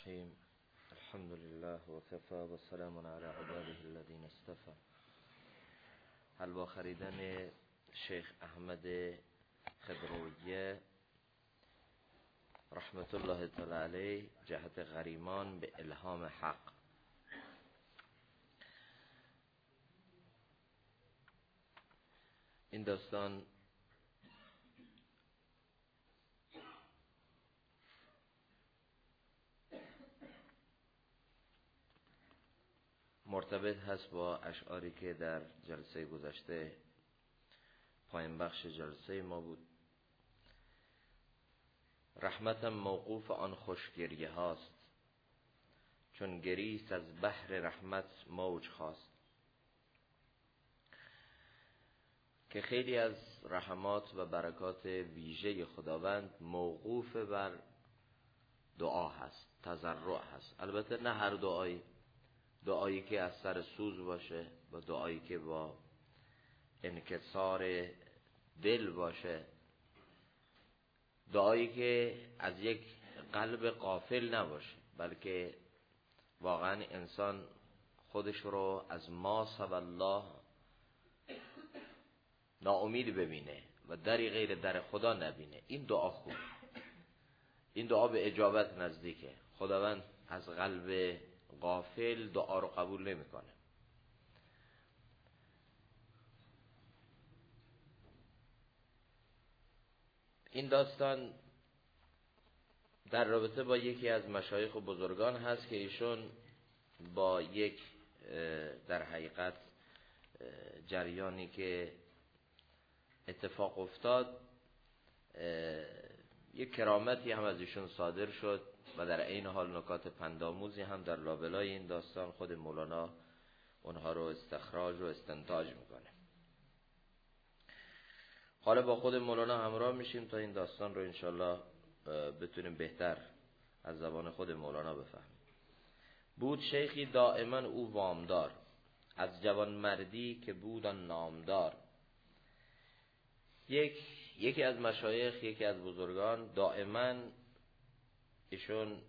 الرحیم. الحمد لله و کفى و سلام علی عباده الذین اصطفى. حلوا خریدن شیخ احمد خضرویه رحمت الله تعالی علیه جهت غریمان به الهام حق. این داستان مرتبط هست با اشعاری که در جلسه گذشته پایان بخش جلسه ما بود. رحمتم موقوف آن خوشگریه هاست، چون گریست از بحر رحمت موج خواست. که خیلی از رحمات و برکات ویژه خداوند موقوف بر دعا هست، تضرع هست. البته نه هر دعایی که از سر سوز باشه و دعایی که با انکسار دل باشه، دعایی که از یک قلب غافل نباشه، بلکه واقعا انسان خودش رو از ما سوى الله ناامید ببینه و دری غیر در خدا نبینه. این دعا خوب، این دعا به اجابت نزدیکه. خداوند از قلب غافل دعا رو قبول نمیکنه. این داستان در رابطه با یکی از مشایخ و بزرگان هست که ایشون با یک در حقیقت جریانی که اتفاق افتاد یک کرامتی هم از ایشون صادر شد و در این حال نکات پندآموزی هم در لابلای این داستان خود مولانا اونها رو استخراج و استنتاج میکنه. حالا با خود مولانا همراه میشیم تا این داستان رو انشالله بتونیم بهتر از زبان خود مولانا بفهمیم. بود شیخی دائما او وامدار، از جوان مردی که بود آن نامدار. یکی از مشایخ، یکی از بزرگان، دائما ایشون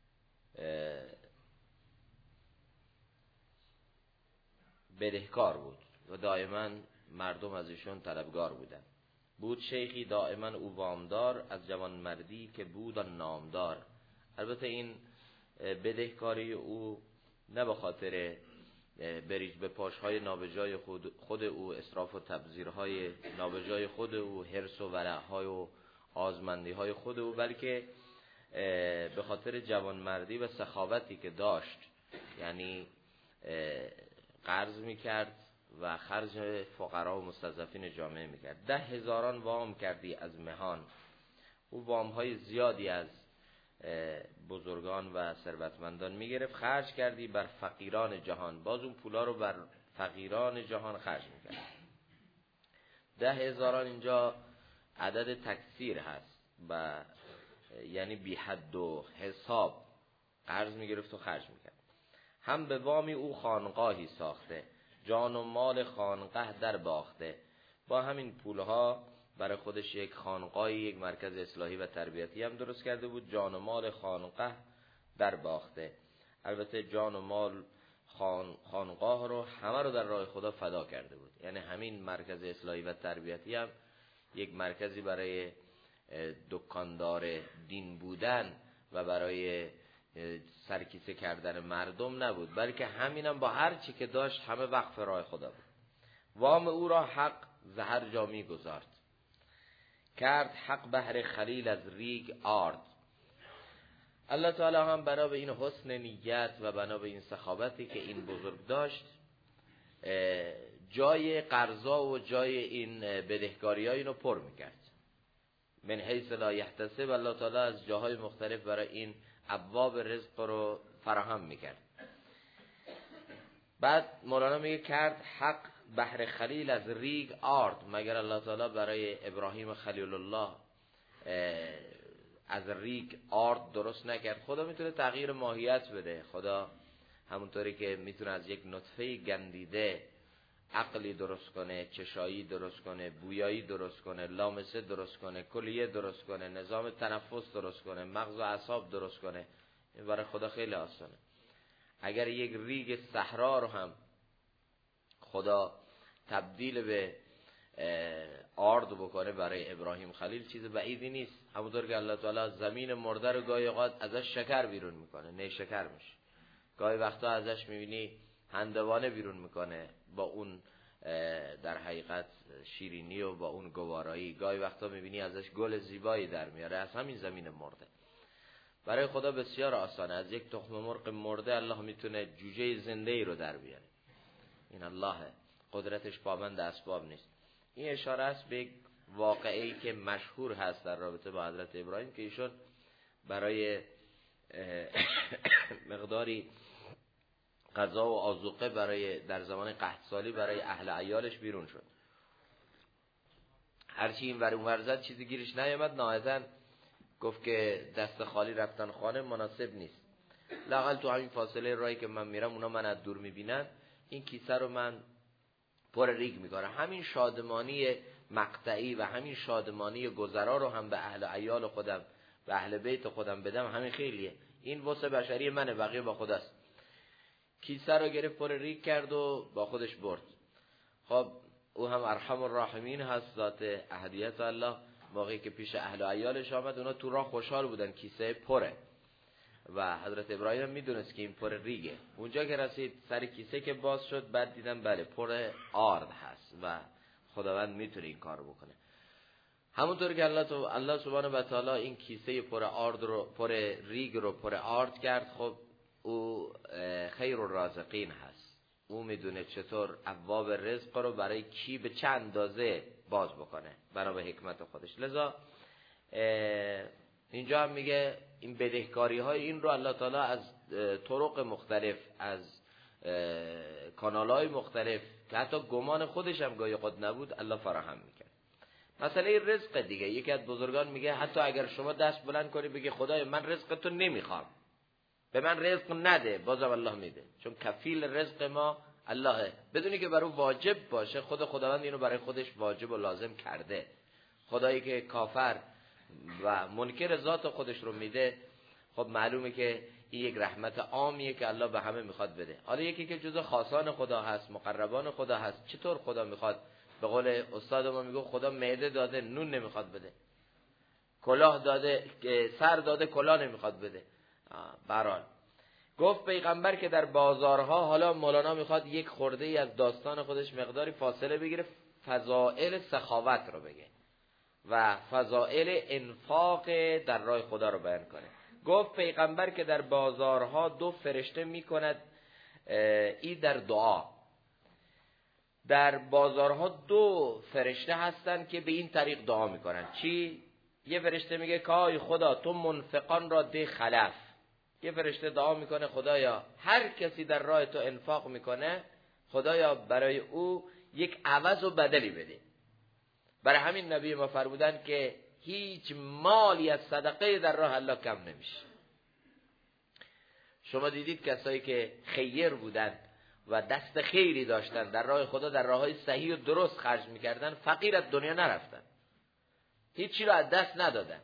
بدهکار بود و دائما مردم از ایشون طلبگار بودن. بود شیخی دائما او وامدار، از جوان مردی که بود آن نامدار. البته این بدهکاری او نه به خاطر بریز به پاشهای نابجای خود او، اسراف و تبذیرهای نابجای خود او، حرص و ورعهای و آزمندیهای خود او، بلکه به خاطر جوانمردی و سخاوتی که داشت. یعنی قرض میکرد و خرج فقرا و مستضعفین جامعه میکرد. 10,000 وام کردی از مهان. او وامهای زیادی از بزرگان و ثروتمندان میگرفت، خرج کردی بر فقیران جهان. باز اون پولا رو بر فقیران جهان خرج میکرد. 10,000 اینجا عدد تکثیر هست و یعنی بی حد و حساب قرض میگرفت و خرج میکرد. هم به وامی او خانقاهی ساخته، جان و مال خانقه در باخته. با همین پولها برای خودش یک خانقاهی، یک مرکز اصلاحی و تربیتی هم درست کرده بود. جان و مال خانقه در باخته. البته جان و مال خانقاه رو همه رو در راه خدا فدا کرده بود. یعنی همین مرکز اصلاحی و تربیتی هم یک مرکزی برای دکاندار دین بودن و برای سرکیسه کردن مردم نبود، بلکه همینم با هر چی که داشت همه وقف راه خدا بود. وام او را حق زهر جا می گذارد، کرد حق بحر خلیل از ریگ آرد. الله تعالی هم بنا به این حسن نیت و بنا به این سخاوتی که این بزرگ داشت، جای قرضا و جای این بدهکاری ها اینو پر میکرد. من حیث لا یحتسب، الله تعالی از جاهای مختلف برای این ابواب رزق رو فراهم میکرد. بعد مولانا میگه کرد حق بحر خلیل از ریگ آرد. مگر الله تعالی برای ابراهیم خلیل الله از ریگ آرد درست نکرد؟ خدا میتونه تغییر ماهیت بده. خدا همونطوری که میتونه از یک نطفه گندیده عقلی درست کنه، چشایی درست کنه، بویایی درست کنه، لامسه درست کنه، کلیه درست کنه، نظام تنفس درست کنه، مغز و اعصاب درست کنه، این برای خدا خیلی آسانه. اگر یک ریگ صحرا رو هم خدا تبدیل به آرد بکنه برای ابراهیم خلیل، چیز بعیدی نیست. همونطور که الله تعالی زمین مرده رو گاهی اوقات ازش شکر بیرون میکنه، نیشکر میشه. گاهی وقتا ازش میبینی هندوانه بیرون میکنه با اون در حقیقت شیرینی و با اون گوارایی. گاهی وقتا میبینی ازش گل زیبایی در میاره از همین زمین مرده. برای خدا بسیار آسانه. از یک تخم مرغ مرده الله میتونه جوجه زنده ای رو در بیاره. این الله قدرتش پابند اسباب نیست. این اشاره است به یک واقعه‌ای که مشهور هست در رابطه با حضرت ابراهیم که ایشون برای مقداری غذا و آذوقه برای در زمان قحط سالی برای اهل عیالش بیرون شد. هرچی این ور اون ور زد چیزی گیرش نیامد، نهایتاً گفت که دست خالی رفتن خانه مناسب نیست. لااقل تو همین فاصله راهی که من میرم اونا من از دور میبینن، این کیسه رو من پر ریگ میکنم. همین شادمانی مقطعی و همین شادمانی گذرا رو هم به اهل عیال خودم، به اهل بیت خودم بدم، همین خیلیه. این واسه بشری منه، بقیه با خداست. کیسه رو گرفت پر ریگ کرد و با خودش برد. خب او هم ارحم الراحمین هست، ذات احدیت الله. موقعی که پیش اهل عیالش آمد اونا تو راه خوشحال بودن، کیسه پره و حضرت ابراهیم میدونست که این پر ریگه. اونجا که رسید سر کیسه که باز شد، بعد دیدن بله پر آرد هست و خداوند میتونه این کار بکنه. همونطور که الله سبحانه و تعالی این کیسه پر آرد رو، پر ریگ رو پر آرد کرد، خب او خیر الرازقین هست. او میدونه چطور ابواب رزق رو برای کی به چه اندازه باز بکنه بنا به حکمت خودش. لذا اینجا هم میگه این بدهکاری های این رو الله تعالی از طرق مختلف، از کانال های مختلف که حتی گمان خودش هم گاهی قد نبود الله فراهم میکرد. مسئله رزق دیگه، یکی از بزرگان میگه حتی اگر شما دست بلند کنی بگی خدای من رزق تو نمیخوام، به من رزق نده، بازم الله میده، چون کفیل رزق ما اللهه. بدونی که برای واجب باشه، خداوند اینو برای خودش واجب و لازم کرده. خدایی که کافر و منکر ذات خودش رو میده، خب معلومه که این یک رحمت عامیه که الله به همه میخواد بده. حالا یکی که جزء خاصان خدا هست، مقربان خدا هست، چطور خدا میخواد؟ به قول استاد ما میگه خدا معده داده نون نمیخواد بده، کلاه داده سر داده کلاه نمیخواد بده. برحال گفت پیغمبر که در بازارها، حالا مولانا میخواد یک خورده ای از داستان خودش مقداری فاصله بگیره، فضائل سخاوت رو بگه و فضائل انفاق در راه خدا رو بیان کنه. گفت پیغمبر که در بازارها دو فرشته میکند ای در دعا. در بازارها دو فرشته هستن که به این طریق دعا میکنن. چی؟ یه فرشته میگه کای خدا تو منفقان را ده خلف. یه فرشته دعا میکنه خدایا هر کسی در راه تو انفاق میکنه، خدایا برای او یک عوض و بدلی بده. برای همین نبی ما فرمودن که هیچ مالی از صدقه در راه الله کم نمیشه. شما دیدید کسایی که خیر بودن و دست خیری داشتن، در راه خدا در راههای صحیح و درست خرج میکردن، فقیر از دنیا نرفتن، هیچی رو از دست ندادن.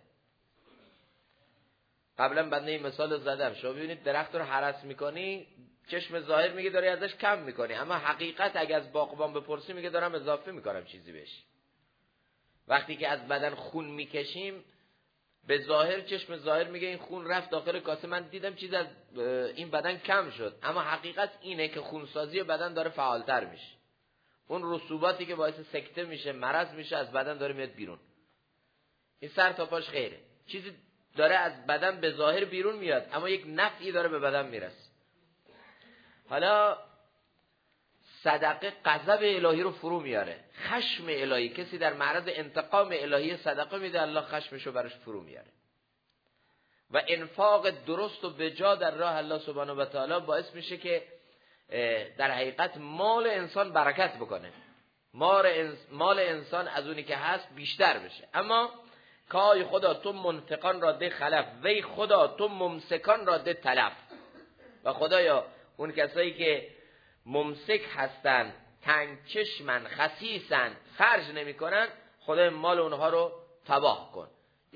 قبلا بنده این مثال زدم، شما ببینید درخت رو هرس میکنی، چشم ظاهر میگه داری ازش کم میکنی، اما حقیقت اگه از باغبان بپرسی میگه دارم اضافه میکنم چیزی بهش. وقتی که از بدن خون میکشیم، به ظاهر چشم ظاهر میگه این خون رفت داخل کاسه، من دیدم چیز از این بدن کم شد، اما حقیقت اینه که خونسازی بدن داره فعالتر میشه. اون رسوباتی که باعث سکته میشه، مرض میشه، از بدن داره میاد بیرون. این سر تا پاش خیره، چیزی داره از بدن به ظاهر بیرون میاد، اما یک نفعی داره به بدن میرسه. حالا صدقه غضب الهی رو فرو میاره، خشم الهی. کسی در معرض انتقام الهی صدقه میده، الله خشمشو براش فرو میاره. و انفاق درست و بجا در راه الله سبحانه و تعالی باعث میشه که در حقیقت مال انسان برکت بکنه، مال انسان از اونی که هست بیشتر بشه. اما کای خدا تو منفقان را ده خلف، وی خدا تو ممسکان را ده تلف. و خدایا اون کسایی که ممسک هستن، تنگ چشمن، خسیسن، خرج نمی کنن، خدای مال اونها رو تباه کن. یک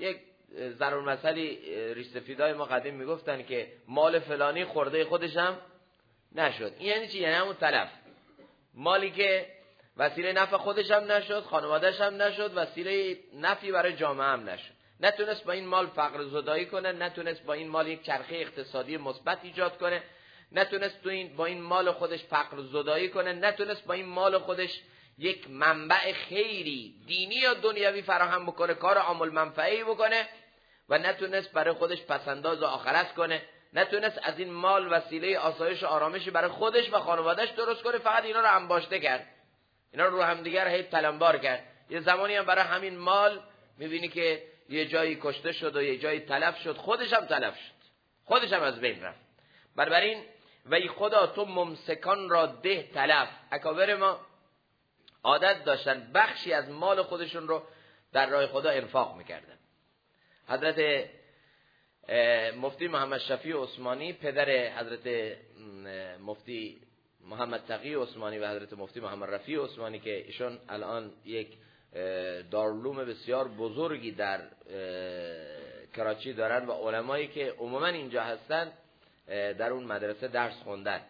ضرب المثلی ریش سفیدای ما قدیم میگفتن که مال فلانی خورده خودشم نشد. این یعنی چی؟ یعنی همون تلف، مالی که وسیله نفع خودشم نشد، خانواده‌شم نشد، وسیله نفعی برای جامعه هم نشد. نتونست با این مال فقر زدایی کنه، نتونست با این مال یک چرخه اقتصادی مثبت ایجاد کنه، نتونست با این مال خودش فقر زدایی کنه، نتونست با این مال خودش یک منبع خیری دینی یا دنیوی فراهم بکنه، کار عامل منفعی بکنه، و نتونست برای خودش پسنداز و آخرت کنه، نتونست از این مال وسیله آسایش و آرامشی برای خودش و خانواده‌اش درست کنه، فقط اینا رو انباشته کرد، اینا رو همدیگر هی تلمبار کرد. یه زمانی هم برای همین مال میبینی که یه جایی کشته شد و یه جایی تلف شد، خودش هم تلف شد، خودش هم از بین رفت. بنابراین وی خدا تو ممسکان را ده تلف. اکابر ما عادت داشتن بخشی از مال خودشون رو در راه خدا انفاق میکردن. حضرت مفتی محمد شفیع عثمانی، پدر حضرت مفتی محمد تقی عثمانی و حضرت مفتی محمد رفیع عثمانی که ایشون الان یک دارالعلوم بسیار بزرگی در کراچی دارن و علمایی که عموما اینجا هستن در اون مدرسه درس خوندن.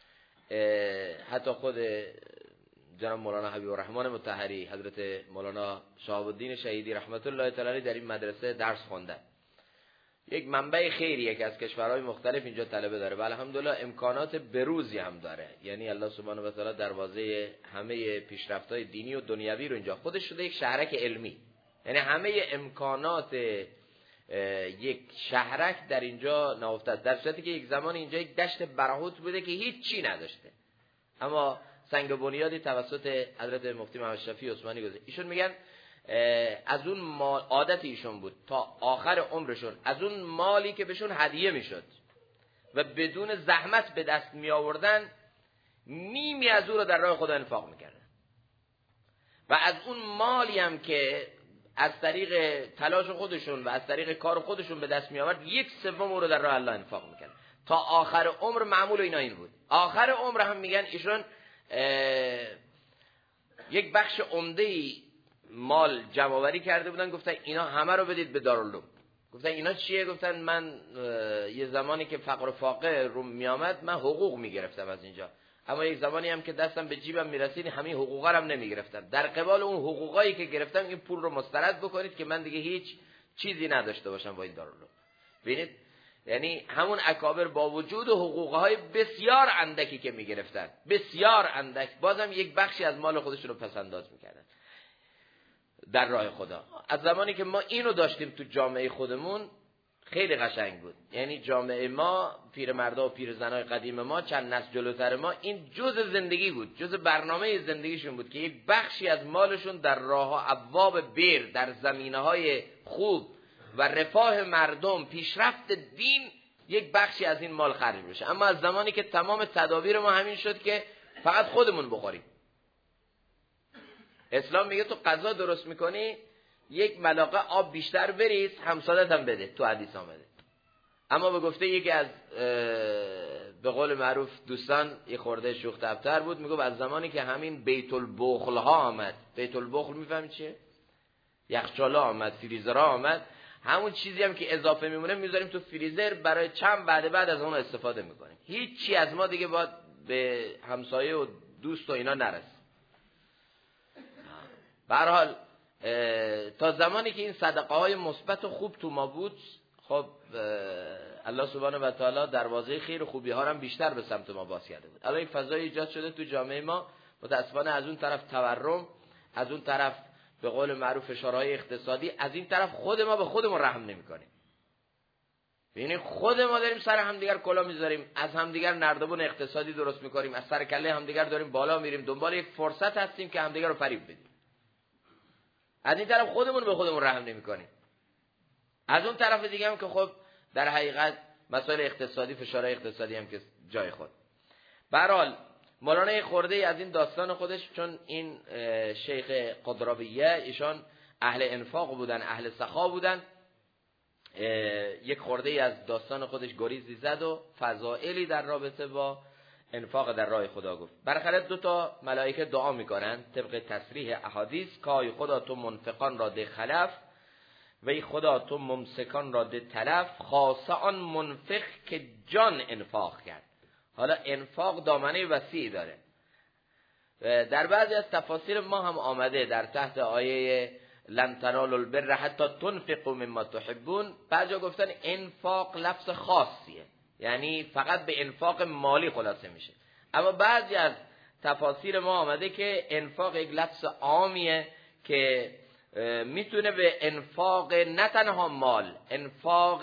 حتی خود جناب مولانا حبیب الرحمن مطهری، حضرت مولانا شهاب الدین شهیدی رحمت الله تعالی در این مدرسه درس خوندن. یک منبع خیریه که از کشورهای مختلف اینجا طلبه داره و الحمدلله امکانات بروزی هم داره. یعنی الله سبحانه و تعالی دروازه همه پیشرفت‌های دینی و دنیوی رو اینجا خودش شده یک شهرک علمی. یعنی همه امکانات یک شهرک در اینجا نهفته است، در صورتی که یک زمان اینجا یک دشت برهوت بوده که هیچ چی نداشته، اما سنگ بنیادی توسط حضرت مفتی محمد شفیع عثمانی گذاشت. ایشون میگن از اون مال، عادت ایشون بود تا آخر عمرشون از اون مالی که بهشون هدیه میشد و بدون زحمت به دست می آوردن نیمی از اون رو در راه خدا انفاق میکردن و از اون مالی هم که از طریق تلاش خودشون و از طریق کار خودشون به دست می آورد 1/3 رو در راه الله انفاق میکردن. تا آخر عمر معمول اینا این بود. آخر عمر هم میگن ایشون یک بخش عمده‌ای مال جمع آوری کرده بودن، گفتن اینا همه رو بدید به دارالعلوم. گفتن اینا چیه؟ گفتن من یه زمانی که فقر و فاقه رو میامد من حقوق میگرفتم از اینجا، اما یک زمانی هم که دستم به جیبم میرسید همین حقوقا رو هم نمیگرفتم. در قبال اون حقوقایی که گرفتم این پول رو مسترد بکنید که من دیگه هیچ چیزی نداشته باشم با این دارالعلوم. ببینید یعنی همون اکابر با وجود حقوقهای بسیار اندکی که میگرفتن، بسیار اندک، بازم یک بخشی از مال خودشون رو پس انداز میکردن در راه خدا. از زمانی که ما اینو داشتیم تو جامعه خودمون خیلی قشنگ بود. یعنی جامعه ما، پیرمردا و پیرزنای قدیم ما، چند نسل جلوتر ما، این جزء زندگی بود، جزء برنامه زندگیشون بود که یک بخشی از مالشون در راه ابواب بیر، در زمینه‌های خوب و رفاه مردم، پیشرفت دین، یک بخشی از این مال خرج بشه. اما از زمانی که تمام تدابیر ما همین شد که فقط خودمون بخوریم. اسلام میگه تو غذا درست میکنی یک ملاقه آب بیشتر بریز، همسادت هم بده، تو حدیث آمده. اما به گفته یکی از به قول معروف دوستان یه خورده شوخ طبع‌تر بود، میگه از زمانی که همین بیت البخل ها آمد، بیت البخل میفهمی چیه؟ یخچالا آمد، فریزرها آمد، همون چیزی هم که اضافه میمونه میذاریم تو فریزر برای چند بعد از اون استفاده میکنیم. هیچ چی از ما دیگه باید به همسایه و دوست و اینا نرسه. به هر حال تا زمانی که این صدقه های مثبت و خوب تو ما بود، خب الله سبحانه و تعالی دروازه خیر و خوبی ها رو هم بیشتر به سمت ما باز کرده بود. الان یک فضای ایجاد شده تو جامعه ما، متاسفانه از اون طرف تورم، از اون طرف به قول معروف فشارهای اقتصادی، از این طرف خود ما به خودمون رحم نمی‌کنیم. یعنی خود ما داریم سر همدیگر کلا میذاریم، از همدیگر نردبون اقتصادی درست می‌کنیم، از سر کله همدیگر داریم بالا میریم، دنبال یک فرصت هستیم که همدیگر رو فریب بدیم. از این طرف خودمون به خودمون رحم نمی‌کنیم. از اون طرف دیگه هم که خب در حقیقت مسائل اقتصادی، فشارهای اقتصادی هم که جای خود. به هر حال مولانا خورده از این داستان خودش، چون این شیخ قدراویه ایشان اهل انفاق بودن، اهل سخا بودن، یک خورده از داستان خودش گریزی زد و فضائلی در رابطه با انفاق در راه خدا گفت. برخلاف 2 ملائکه دعا میکنن طبق تصریح احادیث، کای خدا تو منفقان را ده خلف، وی خدا تو ممسکان را ده تلف، خاصه آن منفق که جان انفاق کرد. حالا انفاق دامنه وسیعی داره. در بعضی از تفاسیر ما هم آمده در تحت آیه لن تنالوا البر حتی تنفقوا مما تحبون، بعضیا گفتن انفاق لفظ خاصیه، یعنی فقط به انفاق مالی خلاصه میشه. اما بعضی از تفاسیر ما آمده که انفاق یک لفظ عامیه که میتونه به انفاق نه تنها مال، انفاق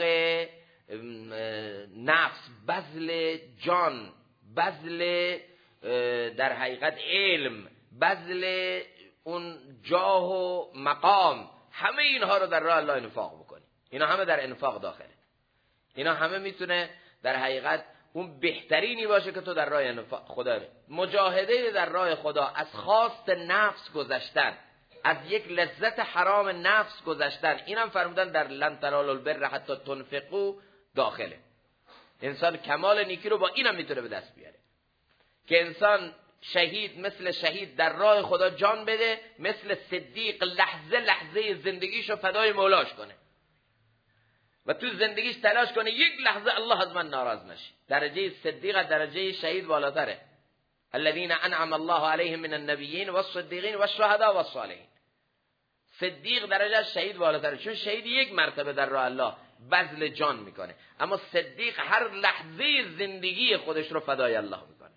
نفس، بذل جان، بذل در حقیقت علم، بذل اون جاه و مقام، همه اینها رو در راه الله انفاق بکنی. اینا همه در انفاق داخله. اینا همه میتونه در حقیقت اون بهترینی باشه که تو در راه خدا، مجاهده در راه خدا، از خواست نفس گذشتن، از یک لذت حرام نفس گذشتن. اینم فرمودن در لن تنالوا البر حتی تنفقوا داخله. انسان کمال نیکی رو با اینم میتونه به دست بیاره که انسان شهید مثل شهید در راه خدا جان بده، مثل صدیق لحظه لحظه زندگیشو فدای مولاش کنه و تو زندگیش تلاش کنه یک لحظه الله از من ناراض نشه. درجه صدیق درجه شهید بالاتره. الذين انعم الله عليهم من النبيين والصديقين والشهداء والصالحين. صدیق درجه شهید بالاتره، چون شهید یک مرتبه در راه الله بذل جان میکنه، اما صدیق هر لحظه زندگی خودش رو فدای الله میکنه.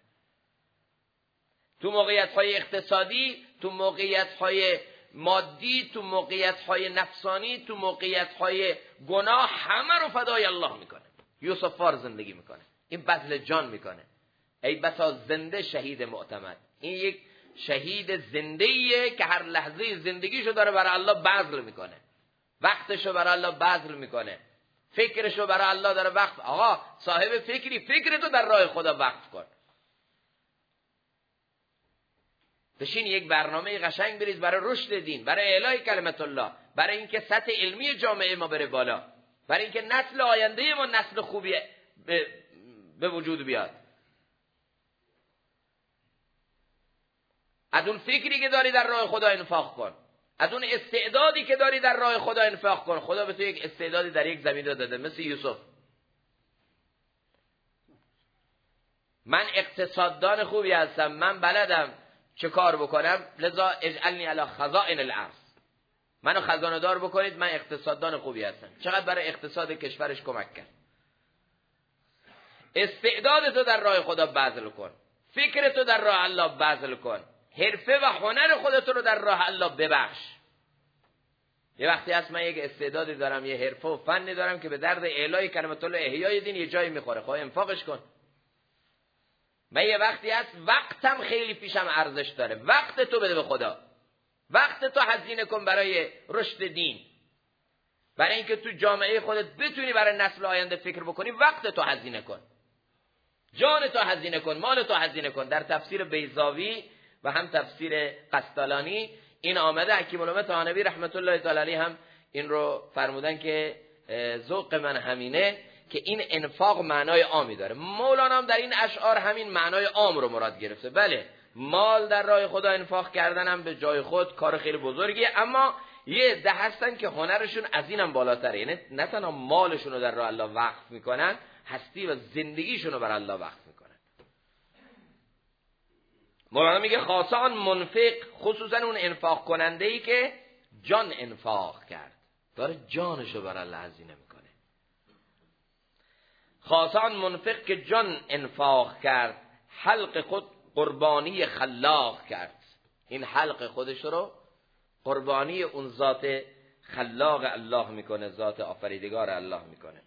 تو موقعیت‌های اقتصادی، تو موقعیت‌های مادی، تو موقعیت‌های نفسانی، تو موقعیت‌های گناه، همه رو فدای الله میکنه. یوسف فار زندگی میکنه، این بذل جان میکنه. ای بسا زنده شهید معتمد. این یک شهید زنده‌ایه که هر لحظه زندگیشو داره برای الله بذل میکنه، وقتشو برای الله بذل میکنه، فکرشو برای الله داره وقت. آقا صاحب فکری، فکرتو در راه خدا وقف کن. بشین یک برنامه قشنگ بریز برای رشد دین، برای اعلای کلمت الله، برای اینکه سطح علمی جامعه ما بره بالا، برای اینکه نسل آینده ما نسل خوبی به وجود بیاد. از اون فکری که داری در راه خدا انفاق کن، از اون استعدادی که داری در راه خدا انفاق کن. خدا به تو یک استعدادی در یک زمین داده، مثل یوسف. من اقتصاددان خوبی هستم، من بلدم چه کار بکنم، لذا اجعلنی علی خزائن الارض، منو خزانه دار بکنید، من اقتصاددان خوبی هستم. چقدر برای اقتصاد کشورش کمک کرد. استعدادتو در راه خدا بذل کن، فکرتو در راه الله بذل کن، حرفه و هنر خودت رو در راه الله ببخش. یه وقتی هست من یک استعدادی دارم، یه حرفه و فنی دارم که به درد اعلای کلمت الله، احیای دین یه جایی میخوره، خواهی انفاقش کن. من یه وقتی هست وقتم خیلی پیشم ارزش داره، وقت تو بده به خدا، وقت تو هزینه کن برای رشد دین، برای اینکه تو جامعه خودت بتونی برای نسل آینده فکر بکنی. وقت تو هزینه کن، جان تو هزینه کن، مال تو هزینه کن. در تفسیر بیضاوی و هم تفسیر قسطلانی این آمده. حکیم الامه طحاوی رحمت الله تعالی علیه هم این رو فرمودن که ذوق من همینه که این انفاق معنای عامی داره. مولانا هم در این اشعار همین معنای عام رو مراد گرفته. بله، مال در راه خدا انفاق کردن هم به جای خود کار خیلی بزرگیه، اما یه عده هستن که هنرشون از اینم بالاتره، یعنی نه تنها مالشون رو در راه الله وقف میکنن، هستی و زندگیشون رو بر الله وقف میکنن. مولانا میگه خاصه آن منفق، خصوصا اون انفاق کننده ای که جان انفاق کرد، داره جانشو بر الله هزینه میکنه. خاصه آن منفق که جان انفاق کرد، حلق خود قربانی خلاق کرد. این حلق خودش رو قربانی اون ذات خلاق الله میکنه، ذات آفریدگار الله میکنه.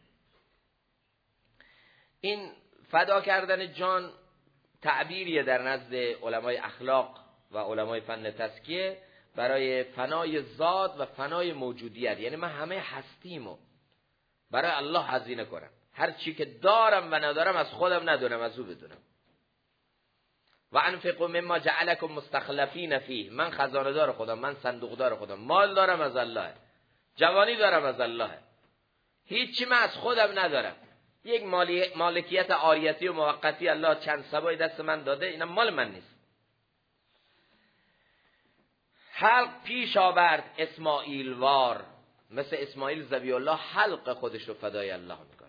این فدا کردن جان تعبیریه در نزد علمای اخلاق و علمای فن تزکیه برای فنای ذات و فنای موجودیت. یعنی من همه هستیمو برای الله هزینه کنم، هر چی که دارم و ندارم از خودم ندونم، از او بدونم. و انفقوا مما جعلکم مستخلفین فیه، من خزانه دار خودم، من صندوق دار خودم، مال دارم از الله، جوانی دارم از الله، هیچی من از خودم ندارم. یک مالکیت عاریتی و موقتی الله چند سبای دست من داده، اینا مال من نیست. حلق پیش آورد اسماعیل وار، مثل اسماعیل ذبیح الله حلق خودش رو فدای الله میکنه.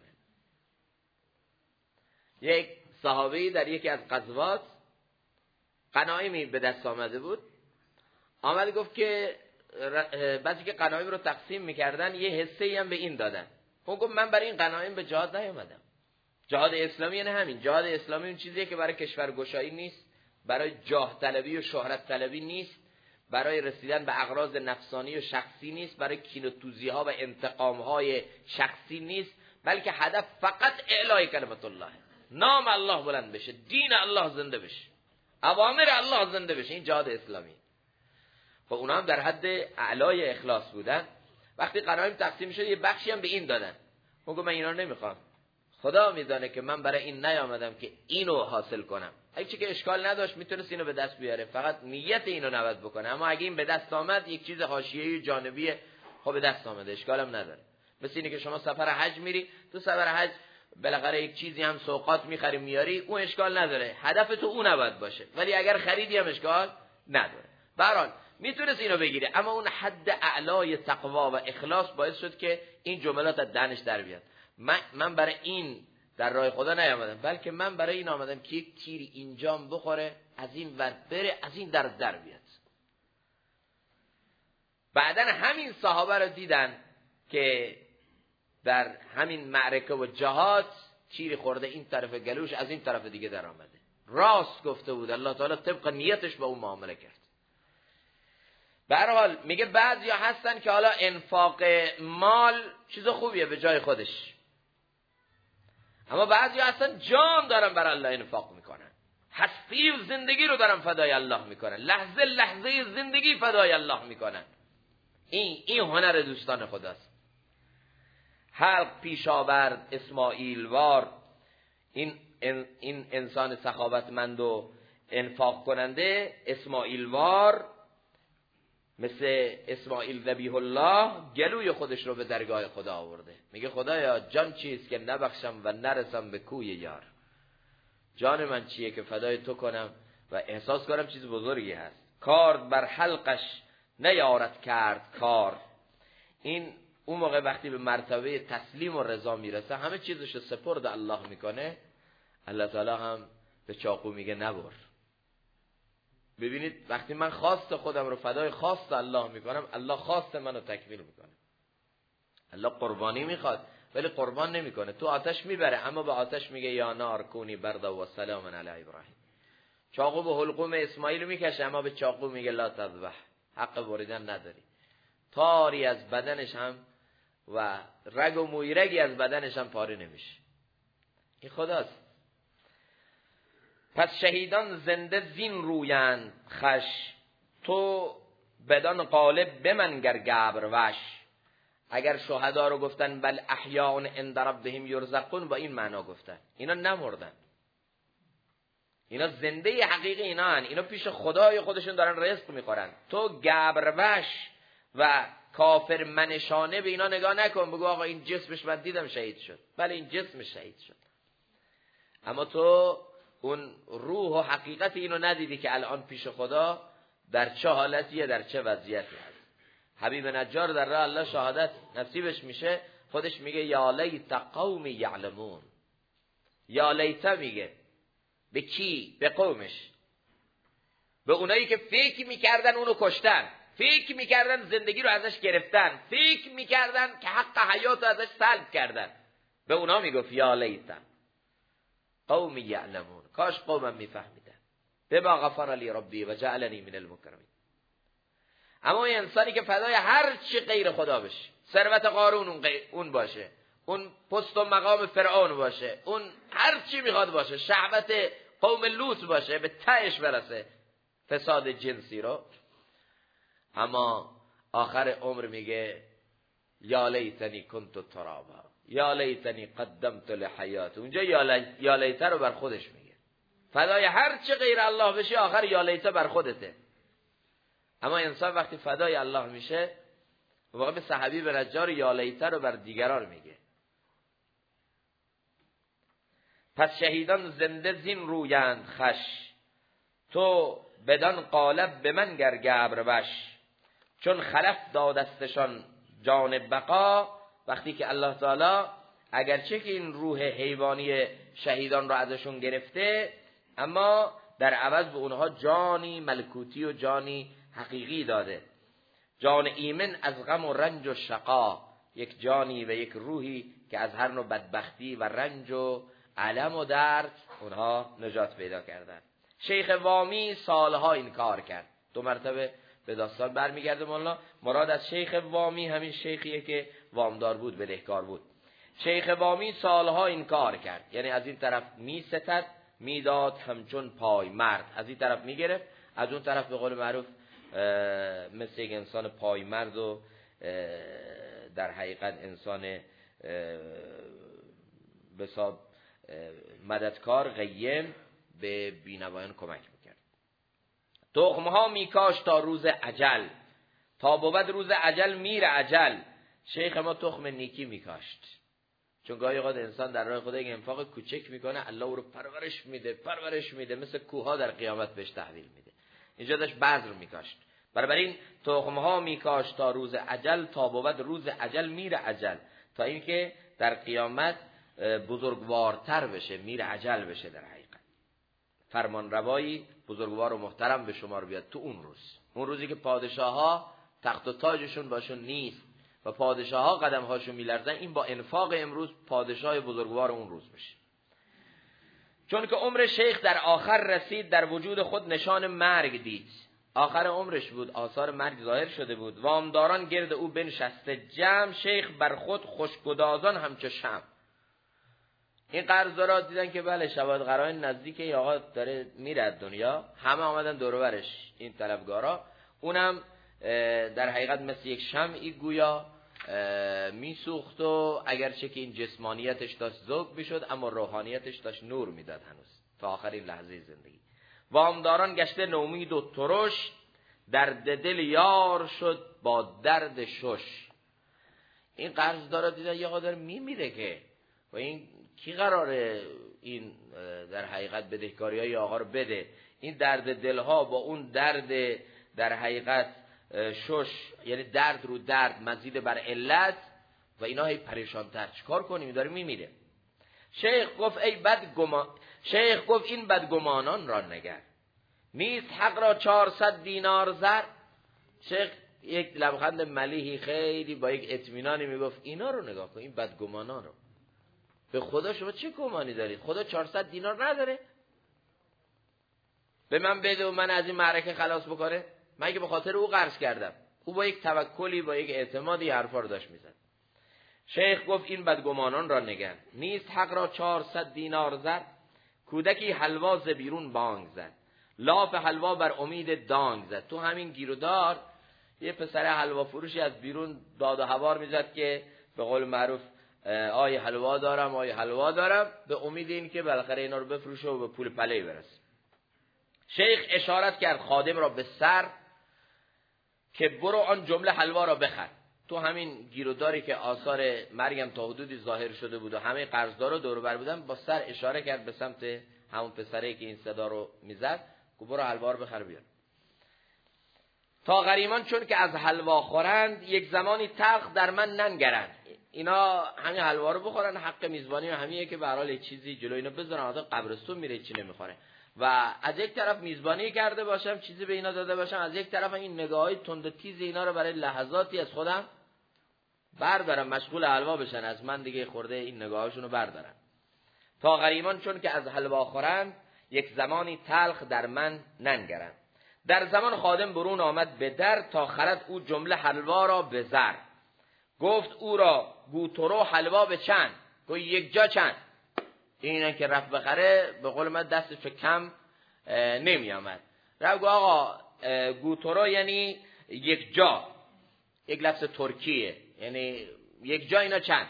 یک صحابی در یکی از غزوات غنایمی به دست آمده بود، آمد گفت که بعضی که غنایم رو تقسیم میکردن یه حصه‌ای هم به این دادن. اون گفت من برای این غنایم به جهاد نیومدم. جهاد اسلامی یعنی همین. جهاد اسلامی اون چیزیه که برای کشورگشایی نیست، برای جاه طلبی و شهرت طلبی نیست، برای رسیدن به اغراض نفسانی و شخصی نیست، برای کین و توزی ها و انتقام های شخصی نیست، بلکه هدف فقط اعلای کلمت الله، نام الله بلند بشه، دین الله زنده بشه، اوامر الله زنده بشه. این جهاد اسلامی. و اونا هم در حد اعلای اخلاص بودن. وقتی غنایم تقسیم شد یه بخشی هم به این دادن. اون گفت من اینا رو نمیخوام، خدا میدونه که من برای این نیامدم که اینو حاصل کنم. اگه چی که اشکال نداشت میتونست اینو به دست بیاره، فقط نیت اینو نباید بکنه. اما اگه این به دست آمد یک چیز حاشیه‌ای جانبیه، خب به دست آمده، اشکالم نداره. مثل اینه که شما سفر حج میری، تو سفر حج بالاخره یک چیزی هم سوقات میخری میاری، اون اشکال نداره، هدف تو اون نباید باشه. ولی اگر خریدی هم اشکال نداره. به هر حال میتونست اینو بگیره، اما اون حد اعلای تقوا و اخلاص باعث شد که این جملات از دهنش در بیاد. من برای این در راه خدا نیامدم، بلکه من برای این آمدم که یک تیری اینجام بخوره، از این ور بره، از این در بیاد. بعدن همین صحابه رو دیدن که در همین معرکه و جهاد تیری خورده این طرف گلوش، از این طرف دیگه در آمده. راست گفته بود، الله تعالی طبق نیتش با اون معامله کرد. به هر حال میگه بعضیا هستن که حالا انفاق مال چیز خوبیه به جای خودش، اما بعضیا هستن جان دارن برای الله انفاق میکنن، هستی و زندگی رو دارن فدای الله میکنن، لحظه لحظه زندگی فدای الله میکنن. این هنر دوستان خداست. حلق پیش آورد اسماعیل وار، این انسان سخاوتمند و انفاق کننده اسماعیل وار، مثل اسماعیل ذبیح الله گلوی خودش رو به درگاه خدا آورده. میگه خدایا جان چیست که نبخشم و نرسم به کوی یار. جان من چیه که فدای تو کنم و احساس کنم چیز بزرگی هست. کار بر حلقش نیارد کرد کار. این اون موقع وقتی به مرتبه تسلیم و رضا میرسه، همه چیزش رو سپرد الله میکنه، الله تعالی هم به چاقو میگه نبر. ببینید وقتی من خواست خودم رو فدای خواست الله میکنم، الله خواست منو تکمیل میکنه. الله قربانی میخواد ولی قربان نمیکنه. تو آتش میبره اما به آتش میگه یا نار کونی بردا و سلام علی ابراهیم. چاقو به حلقوم اسماعیل میکشه اما به چاقو میگه لا تذبح، حق بریدن نداری. تاری از بدنش هم و رگ و مویرگی از بدنش هم پاره نمیشه. این خداست. پس شهیدان زنده زین رویند خش، تو بدان قالب بمنگر گبر وش. اگر شهدا رو گفتن بل احیاء عند ربهم یرزقون، با این معنا گفتن اینا نمردن، اینا زنده حقیقی اینا هن. اینا پیش خدای خودشون دارن رزق میخورن. تو گبر وش و کافر منشانه به اینا نگاه نکن، بگو آقا این جسمش من دیدم شهید شد. بله این جسمش شهید شد، اما تو اون روح و حقیقت اینو ندیدی که الان پیش خدا در چه حالتیه، در چه وضعیتی هست. حبیب نجار در راه الله شهادت نصیبش میشه، خودش میگه یا لیت قومی یعلمون. یا لیت میگه به کی؟ به قومش، به اونایی که فکر میکردن اونو کشتن، فکر میکردن زندگی رو ازش گرفتن، فکر میکردن که حق حیات رو ازش سلب کردن. به اونا میگفت یا لیت قومی یعلمون، کاش قومم میفهمیدن. بما غفر لی ربی و جعلنی من المکرمین. اما این انسانی که فدای هر چی غیر خدا بشه، ثروت قارون اون باشه، اون پست و مقام فرعون باشه، اون هر چی میخواد باشه، شهوت قوم لوط باشه، به تهش برسه فساد جنسی رو، اما آخر عمر میگه یا لیتنی کنت ترابا یا لیتنی قدمت لحیات. اونجا یا لیت رو بر خودش میگه، فدای هر چی غیر الله بشه آخر یا لیت بر خودته. اما انسان وقتی فدای الله میشه، واقعا به صحابی به نجار یا لیت رو بر دیگران میگه. پس شهیدان زنده زین رویند خش، تو بدان قالب به من گر گبر وش. چون خلف دادستشان جان بقا، وقتی که الله تعالی اگرچه که این روح حیوانی شهیدان رو ازشون گرفته، اما در عوض به اونها جانی ملکوتی و جانی حقیقی داده، جان ایمن از غم و رنج و شقا، یک جانی و یک روحی که از هر نوع بدبختی و رنج و علم و درد اونها نجات پیدا کردن. شیخ وامی سالها این کار کرد. 2 مرتبه به داستان برمیگرده مولانا. مراد از شیخ وامی همین شیخیه که وامدار بود، بدهکار بود. شیخ وامی سالها این کار کرد، یعنی از این طرف می ستد میداد همچون پای مرد، از این طرف می گرفت، از اون طرف به قول معروف مثل یک انسان پای مرد و در حقیقت انسان بساب مددکار قیم به بینوایان کمک میکرد. تخمها میکاش تا روز اجل، تا بود روز اجل میر اجل. شیخ ما تخم نیکی میکاشت، چون گاهی اوقات انسان در راه خدا یک انفاق کوچک میکنه، الله او رو پرورش میده مثل کوها در قیامت بهش تحویل میده. اینجا داشت بذر میکاشت. بنابراین تخمها میکاشت تا روز اجل، تا بود روز اجل میر اجل، تا اینکه در قیامت بزرگوارتر بشه، میر اجل بشه، در حقیقت فرمان روایی بزرگوار و محترم به شمار بیاد تو اون روز. اون روزی که پادشاه ها تخت و تاجشون باشون نیست و پادشاه ها قدم هاشون میلرزن، این با انفاق امروز پادشاه بزرگوار اون روز بشه. چون که عمر شیخ در آخر رسید، در وجود خود نشان مرگ دید. آخر عمرش بود، آثار مرگ ظاهر شده بود. وامداران گرد او بنشسته جمع، شیخ بر خود خوشگدازان همچو شمع. این قرضدارا دیدن که بله شواهد قرائن نزدیکه، یا آقا داره میره از دنیا، همه آمدن دور و برش این طلبگارا. اونم در حقیقت مثل یک شمعی گویا میسوخت و اگرچه که این جسمانیتش داشت ذوب میشد، اما روحانیتش داشت نور میداد هنوز تا آخرین لحظه زندگی. وامداران گشته نومید و ترش، درد دل یار شد با درد شش. این قرضدارا دیدن یه قدر میمیره که و این کی قراره این در حقیقت بدهکاری های آقا رو بده؟ این درد دلها با اون درد در حقیقت شش، یعنی درد رو درد مزید بر علت و اینا هی پریشان تر، چیکار کنیم؟ داره میمیره. شیخ گفت این بدگمانان را نگر، نیست حق را 400 دینار زر. شیخ یک لبخند ملیحی خیلی با یک اطمینانی میگفت اینا رو نگاه کن، این بدگمانان رو. به خدا شما چه گمانی دارید؟ خدا 400 دینار نداره به من بده و من از این معرکه خلاص بکنه؟ من که به خاطر او قرض کردم. او با یک توکلی، با یک اعتمادی حرفا رو داشت میزد. شیخ گفت این بدگمانان را نگر، نیست حق را 400 دینار زر. کودکی حلوا ز بیرون بانگ زد، لاف حلوا بر امید دانگ زد. تو همین گیرودار یه پسر حلوا فروشی از بیرون داد و هوار میزد که به قول معروف آی حلوا دارم، به امید این که بالاخره اینا رو بفروشه و به پول پله‌ای برسه. شیخ اشارت کرد خادم را به سر، که برو آن جمله حلوا را بخر. تو همین گیروداری که آثار مریم تا حدودی ظاهر شده بود و همه قرضدارا دور و بر بودن، با سر اشاره کرد به سمت همون پسری که این صدا رو میزد، که برو حلوا رو بخر بیار. تا غریمان چون که از حلوا خورند، یک زمانی تلخ در من ننگرند. اینا همین حلوا رو بخورن، حق میزبانی و همیه که به هر حال چیزی جلوی اینا بذارن، آدم قبرستون میره چی نمیخوره. و از یک طرف میزبانی کرده باشم، چیزی به اینا داده باشم، از یک طرف این نگاهی تند و تیز اینا رو برای لحظاتی از خودم بردارم، مشغول حلوا بشن، از من دیگه خورده این نگاهاشونو بردارن. تا غریمان چون که از حلوا خورند، یک زمانی تلخ در من ننگرند. در زمان خادم برون آمد به در، تا خرد او جمله حلوا را به زر. گفت او را گوترو حلوا به چند؟ گفت یک جا چند؟ اینا که رفت بخره به قول من دستش کم نمی آمد. رفت گفت آقا گوترو یعنی یک جا، یک لفظ ترکیه، یعنی یک جا اینا چند؟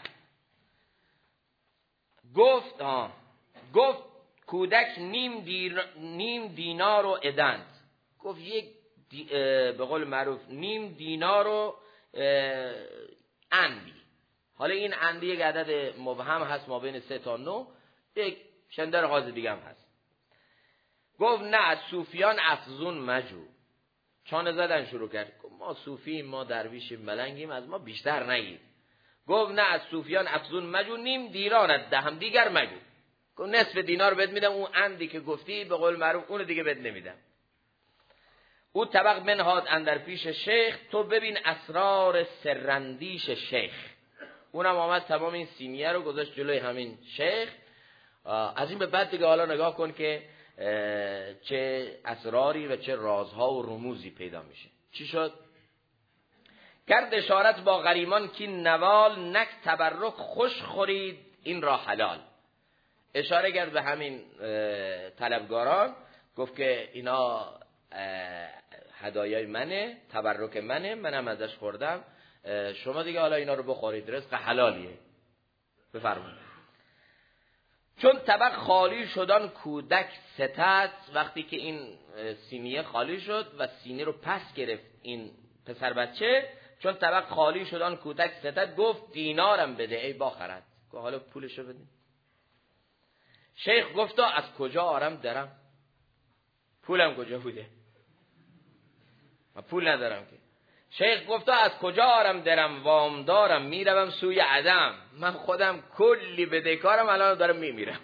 گفت کودک نیم دینار و ادند. گفت به قول معروف نیم دینار و اندی. حالا این اندی یک عدد مبهم هست ما بین 3 تا 9، یک شندر غاز دیگه هم هست. گفت نه از صوفیان افزون مجو، چانه زدن شروع کرد. ما صوفیم، ما درویشیم، ملنگیم، از ما بیشتر نگید. گفت نه، از صوفیان افزون مجو، نیم دیرانت دهم دیگر مگو. گفت نصف دینار بهت میدم، اون اندی که گفتی به قول معروف اون دیگه بهت نمیدم. او طبق بنهاد اندر پیش شیخ، تو ببین اسرار سرندیش شیخ. اونم آمد تمام این سینیه رو گذاشت جلوی همین شیخ. از این به بعد دیگه حالا نگاه کن که چه اسراری و چه رازها و رموزی پیدا میشه. چی شد؟ کرد اشارت با غریمان که نوال، نک تبرک خوش خورید این را حلال. اشاره کرد به همین طلبگاران، گفت که اینا هدایای منه، تبرک منه، منم ازش خوردم، شما دیگه حالا اینا رو بخورید، رزق حلالیه، بفرمایید. چون طبق خالی شدن کودک ستد، وقتی که این سینیه خالی شد و سینی رو پس گرفت این پسر بچه، چون طبق خالی شدن کودک ستد، گفت دینارم بده ای باخرد. گفت حالا پولشو بده. شیخ گفتا از کجا آرم درم؟ پولم کجا بوده؟ من پول ندارم که. شیخ گفتا از کجا آرم درم؟ وام دارم میروم سوی عدم. من خودم کلی بدهکارم، الان دارم میمیرم.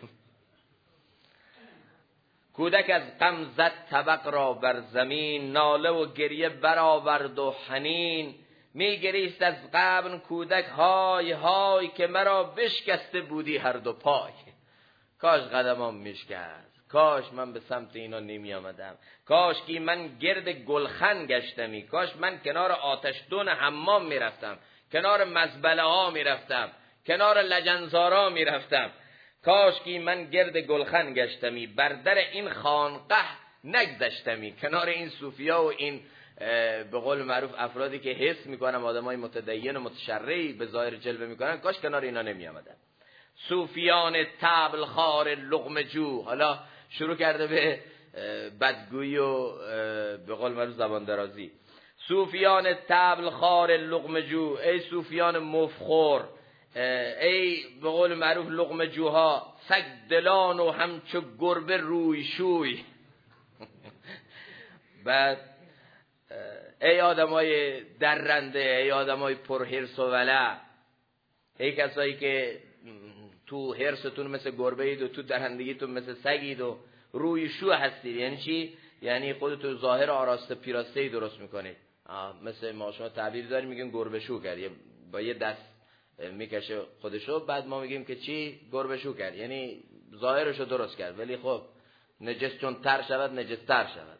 کودک از غم زد طبق را بر زمین، ناله و گریه برآورد و حنین. میگریست از غم کودک های های، که مرا بشکسته بودی هر دو پای. کاش قدمام میشکست، کاش من به سمت اینا نمی آمدم، کاش که من گرد گلخن گشتمی، کاش من کنار آتشدون حمام میرفتم، کنار مزبله ها میرفتم، کنار لجنزارا میرفتم، کاش که من گرد گلخن گشتمی، بر در این خانقه نگذشتمی. کنار این صوفیا و این به قول معروف افرادی که حس میکنم آدمای متدین و متشرعی به ظاهر جلوه میکنن، کاش کنار اینا نمی آمدم. صوفیان طبل خار لقمه جو، حالا شروع کرده به بدگویی و به قول معروف زبان درازی. صوفیان طبل خار لقمه جو، ای صوفیان مفخور، ای به قول معروف لقمه جوها، سگ دلان و همچو گربه روی شوی. بعد ای آدمای درنده، ای آدمای پرهرس و ولع، ای کسایی که تو هرستون مثل گربه اید و تو درندگیتون مثل سگید و روی شو هستید. یعنی چی؟ یعنی خودتون ظاهر آراسته پیراسته درست میکنید. مثل ما شما تعبیر داریم میگیم گربه شو کرد، با یه دست میکشه خودشو، بعد ما میگیم که چی؟ گربه شو کرد، یعنی ظاهرشو درست کرد، ولی خب نجس چون تر شود نجس تر شود.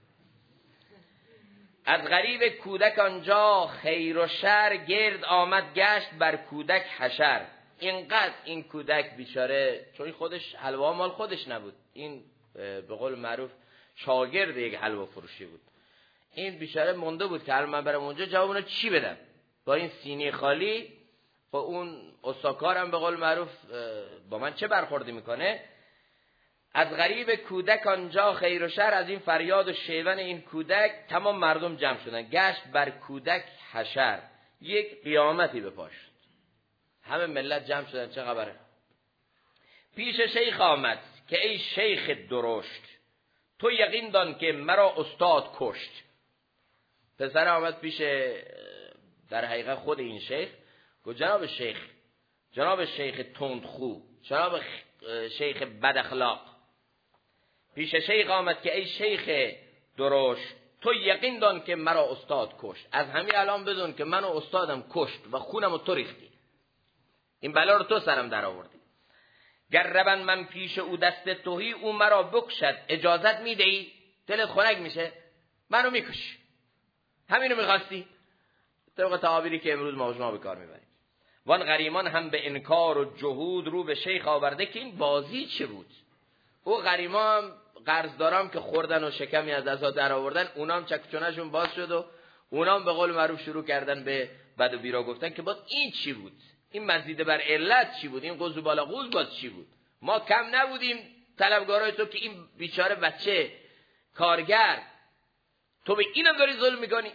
از غریب کودک آنجا خیر و شر، گرد آمد گشت بر کودک حشر. اینقدر این کودک بیچاره، چون خودش حلوا مال خودش نبود، این به قول معروف شاگرد یک حلوا فروشی بود، این بیچاره مونده بود که من برم اونجا جوابونو چی بدم با این سینی خالی. با اون استاکارم به قول معروف با من چه برخوردی میکنه. از غریب کودک آنجا خیر و شر، از این فریاد و شیون این کودک تمام مردم جمع شدن، گشت بر کودک حشر. یک قیامتی به پا شد، همه ملت جمع شدن. چه خبره؟ پیش شیخ آمد که ای شیخ درشت، تو یقین دان که مرا استاد کشت. پسر آمد پیش در حقیقت خود این شیخ، گفت جناب شیخ، جناب شیخ تندخو، جناب شیخ بد اخلاق، پیش شیخ آمد که ای شیخ درشت، تو یقین دان که مرا استاد کشت. از همین الان بدون که منو استادم کشت و خونمو تو ریختی، این بلا رو تو سرم در آوردی. گر ربن من پیش او دست توهی، او مرا بکشد اجازت میدهی؟ دلت خنک میشه منو میکش، همینو میخواستی؟ طبق تعابیری که امروز ما به کار میبریم. وان غریمان هم به انکار و جهود رو به شیخ آورده که این بازی چه بود. او غریما هم قرضدارام که خوردن و شکمی از دست در آوردن، اونام چکچونهشون باز شد و اونام به قول معروف شروع کردن به بد و بیرا گفتن که باز این چی بود، این مزید بر علت چی بود، این قوز بالا قوز باز چی بود. ما کم نبودیم طلبگارای تو که این بیچاره بچه کارگر، تو به اینم داری ظلم میکنی.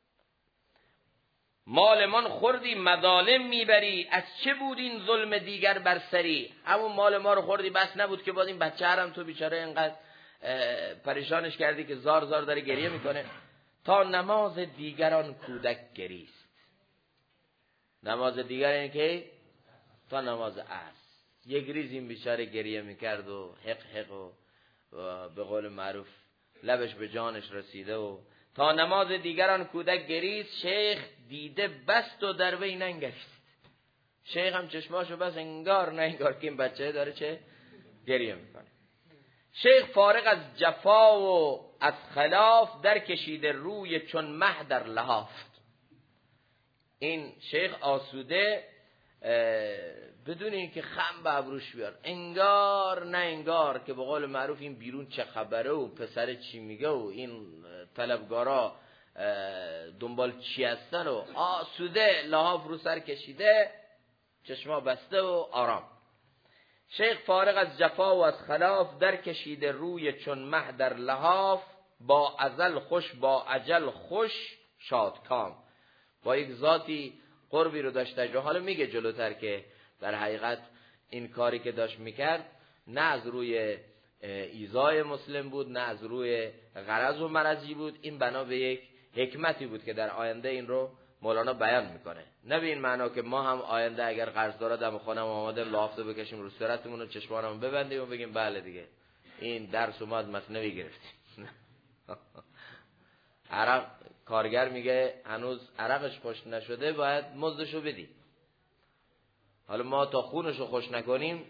مالمان خوردی مظالم میبری، از چه بود این ظلم دیگر بر سری. همون مال ما رو خوردی بس نبود که باز این بچه هم تو بیچاره اینقدر پریشانش کردی که زار زار داره گریه میکنه. تا نماز دیگران کودک گریست. نماز دیگر این که تا نماز عصر یک ریز این بیچاره گریه میکرد و حق حق و به قول معروف لبش به جانش رسیده و تا نماز دیگران کودک گریست. شیخ دیده بست و در وی ننگریست. شیخ هم چشماشو بس انگار نه انگار که این بچه داره چه گریه میکنه. شیخ فارغ از جفا و از خلاف در کشیده روی چون مه در لحاف. این شیخ آسوده بدون اینکه خم به ابروش بیار، انگار نه انگار که به قول معروف این بیرون چه خبره و پسر چی میگه و این طلبگارا دنبال چی هستن و آسوده لحاف رو سر کشیده، چشما بسته و آرام. شیخ فارغ از جفا و از خلاف در کشیده روی چون مه در لحاف. با ازل خوش با اجل خوش شادکام. با یک ذاتی قربی رو داشته. حالا میگه جلوتر که در حقیقت این کاری که داشت میکرد نه از روی ایذای مسلم بود، نه از روی غرض و مرضی بود. این بنا به یک حکمتی بود که در آینده این رو مولانا بیان میکنه. نه به این معنا که ما هم آینده اگر قرضدارا دم خونم آماده لافته بکشیم رو صورتمون و چشمانمون ببندیم و بگیم بله دیگه این درس و ما از مثنوی گرفتیم. عرق کارگر میگه هنوز عرقش خوش نشده باید مزدشو بدی. حالا ما تا خونشو خوش نکنیم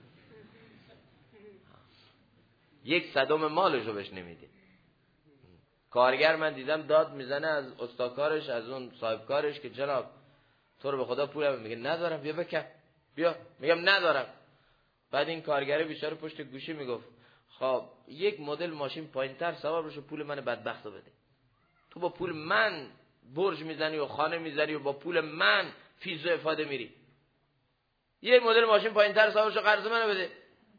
1/100 مالشو بهش نمیدیم. کارگر من دیدم داد میزنه از استاکارش، از اون صاحب کارش که جناب تو رو به خدا پولم. میگه ندارم، بیا بکن بیا. میگم ندارم. بعد این کارگره بیچاره پشت گوشی میگفت خب یک مدل ماشین پایینتر سوار بشو پول من بدبختو بده. تو با پول من برج میزنی و خانه میزنی و با پول من فیز و افاده میری. یک مدل ماشین پایینتر سوار بشو قرض منو بده.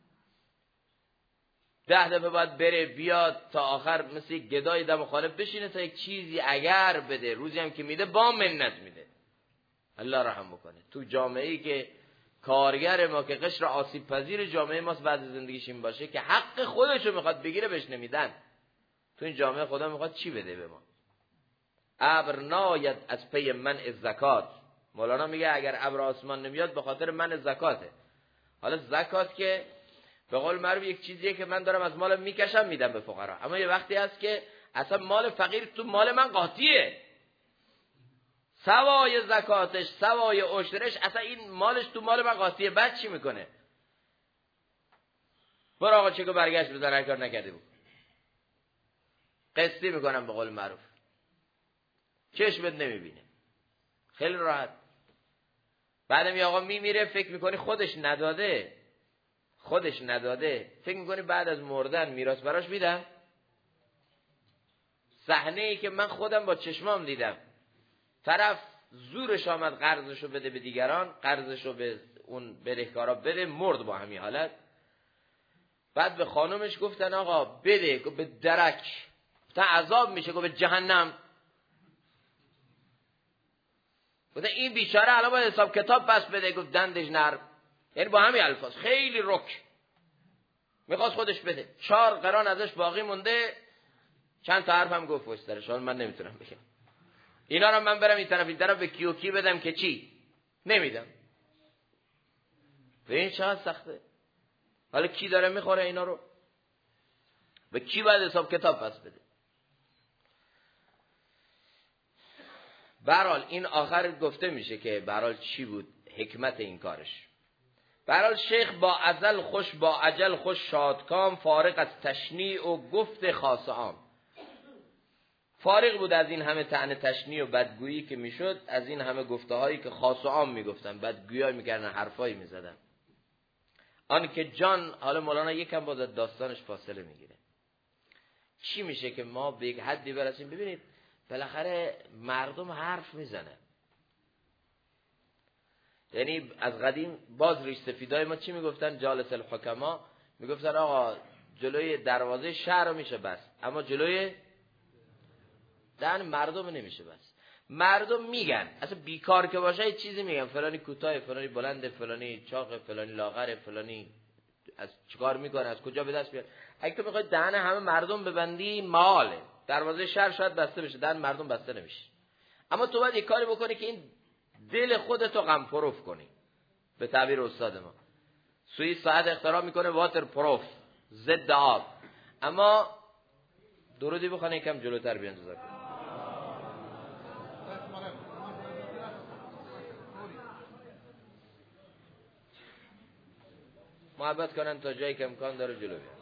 10 دفعه باید بره بیاد تا آخر مثل یک گدای دم خالب بشینه تا یک چیزی اگر بده. روزی هم که میده با منت میده. الله رحم بکنه. تو جامعه‌ای که کارگر ما که قشر آسیب پذیر جامعه ماست بعد زندگیش این باشه که حق خودشو میخواد بگیره بهش نمیدن. تو این جامعه خدا میخواد چی بده به ما؟ ابر ناید از پی منع زکات. مولانا میگه اگر ابر آسمان نمیاد به خاطر منع زکاته. حالا زکات که به قول معروف یک چیزیه که من دارم از مال میکشم میدم به فقرا، اما یه وقتی هست که اصلا مال فقیر تو مال من قاطیه، سوای زکاتش سوای عشرش اصلا این مالش تو مال من قاطیه. بعد چی میکنه؟ برو آقا چکو برگشت بزن هر کار نکرده بود قسطی میکنم به قول معروف. چشمت نمیبینه. خیلی راحت. بعدم یه آقا میمیره فکر میکنی خودش نداده فکر میکنی بعد از مردن میراث براش میدن. صحنه ای که من خودم با چشمام دیدم. طرف زورش آمد قرضشو بده به دیگران، قرضشو به اون بدهکارا بده، مرد با همین حالت. بعد به خانمش گفتن آقا بده، گفت به درک تا عذاب میشه، گفت به جهنم. گفت این بیچاره الان باید حساب کتاب پس بده، گفت دندش نرم. یعنی با همین الفاظ خیلی رک میخواست خودش بده. 4 قران ازش باقی مونده، چند تا حرف هم گفت وسترش، حالا من نمیتونم بگم. اینا رو من برم این طرف به کی و کی بدم که چی؟ نمیدم. به این چقدر سخته. حالا کی داره میخوره اینا رو؟ به کی باید حساب کتاب پس بده؟ برحال این آخر گفته میشه که برحال چی بود حکمت این کارش. برحال شیخ با ازل خوش با اجل خوش شادکام، فارغ از تشنیع و گفت خاص عام. فارغ بود از این همه طعن تشنیع و بدگویی که میشد، از این همه گفته هایی که خاص و عام میگفتن، بدگویی میکردن، حرفایی میزدن. آن که جان، حالا مولانا یکم با داستانش فاصله میگیره. چی میشه که ما به یک حدی برسیم؟ ببینید بالاخره مردم حرف میزنن. یعنی از قدیم باز ریش سفیدای ما چی میگفتن؟ جالس الحکما، میگفتن آقا جلوی دروازه شهر رو میشه بس، اما جلوی دهن مردم نمیشه بس. مردم میگن، اصلا بیکار که باشه یه چیزی میگن، فلانی کوتاه، فلانی بلند، فلانی چاق، فلانی لاغر، فلانی از چیکار میکنه، از کجا به دست میاره. اگه تو میخوای دهن همه مردم ببندی ماله، دروازه شهر شاید بسته بشه، دهن مردم بسته نمیشه. اما تو باید یک کاری بکنی که این دل خودتو غم پروف کنی. به تعبیر استاد ما سوئیس ساعت اختراع میکنه واتر پروف، ضد آب. اما درودی بخونه یکم جلوتر بیان. جزاک محبت کنن تا جایی که امکان داره جلو بیان.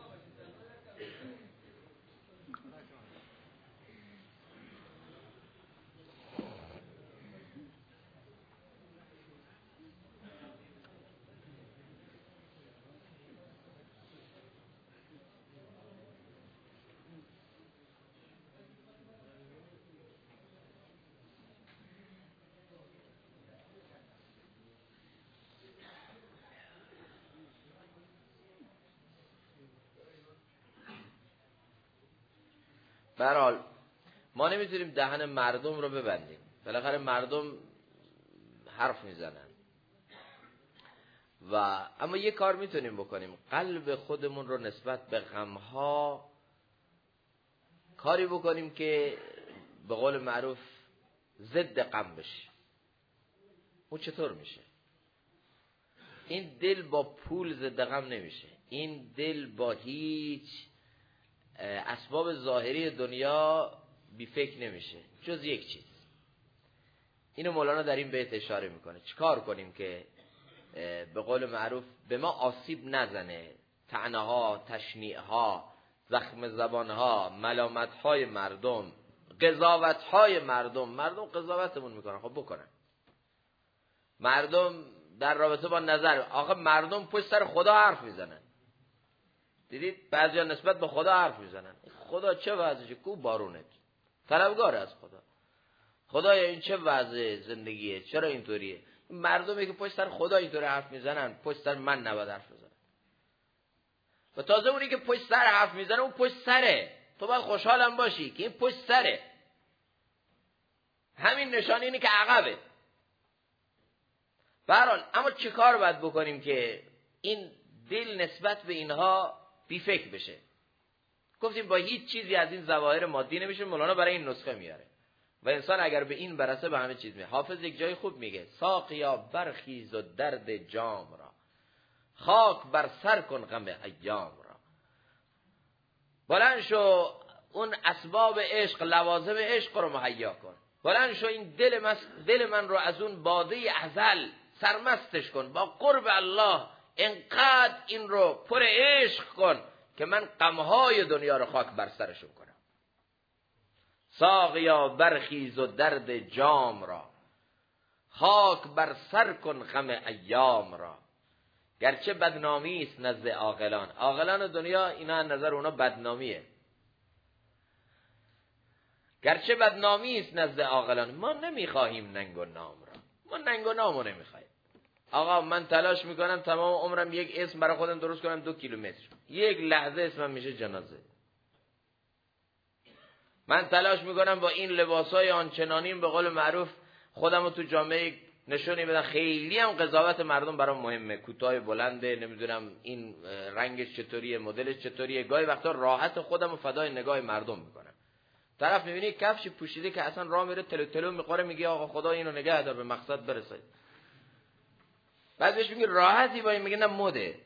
به هر حال ما نمیتونیم دهن مردم رو ببندیم، بالاخره مردم حرف میزنن و اما یه کار میتونیم بکنیم، قلب خودمون رو نسبت به غمها کاری بکنیم که به قول معروف ضد غم بشه. اون چطور میشه؟ این دل با پول ضد غم نمیشه، این دل با هیچ اسباب ظاهری دنیا بی فکر نمیشه جز یک چیز. اینو مولانا در این بیت اشاره میکنه. چیکار کنیم که به قول معروف به ما آسیب نزنه طعنه ها، تشنیع ها، زخم زبان ها، ملامت های مردم، قضاوت های مردم قضاوتمون میکنن، خب بکنن. مردم در رابطه با نظر، آخه مردم پشت سر خدا حرف میزنن. دیدید بعضیا نسبت به خدا حرف میزنن، خدا چه وضعشه، کو بارونه، طلبگار از خدا، خدایا این چه وضع زندگیه، چرا اینطوریه. مردمی که پشت سر خدا اینطوری حرف میزنن، پشت سر من نباید حرف بزنن. و تازه اونی که پشت سر حرف میزنه اون پشت سره، تو باید خوشحالم باشی که این پشت سره. همین نشانه اینه که عقبه. به هر حال اما چه کار باید بکنیم که این دل نسبت به اینها بی فکر بشه؟ گفتیم با هیچ چیزی از این ظواهر مادی نمیشه. مولانا برای این نسخه میاره و انسان اگر به این برسه به همه چیز میشه. حافظ یک جای خوب میگه ساقیا برخیز و درد جام را، خاک بر سر کن غم ایام را. بلند شو اون اسباب عشق، لوازم عشق رو مهیا کن. بلند شو این دل من رو از اون باده ازل سرمستش کن. با قرب الله انقدر این رو پر عشق کن که من غمهای دنیا رو خاک بر سرشون کنم. ساقیا برخیز و درد جام را، خاک بر سر کن غم ایام را. گرچه بدنامی است نزد عاقلان، عاقلان دنیا اینا نظر اونا بدنامیه. گرچه بدنامی است نزد عاقلان، ما نمیخواهیم ننگ و نام را. ما ننگ و نامو نمیخواهیم. آقا من تلاش میکنم تمام عمرم یک اسم برای خودم درست کنم 2 کیلومتر، یک لحظه اسمم میشه جنازه. من تلاش میکنم با این لباسای آنچنانیم به قول معروف خودم رو تو جامعه نشونی بدم. خیلی هم قضاوت مردم برام مهمه، کوتاه بلنده، نمیدونم این رنگش چطوریه، مدلش چطوریه. گاهی وقتا راحت خودم رو فدای نگاه مردم میکنم. طرف میبینی کفش پوشیده که اصلا راه میره تلو تلو میخوره، میگه آقا خدا اینو نگه دار به مقصد برسید. بعد بهش میگه راحتی با این، میگه نه مده.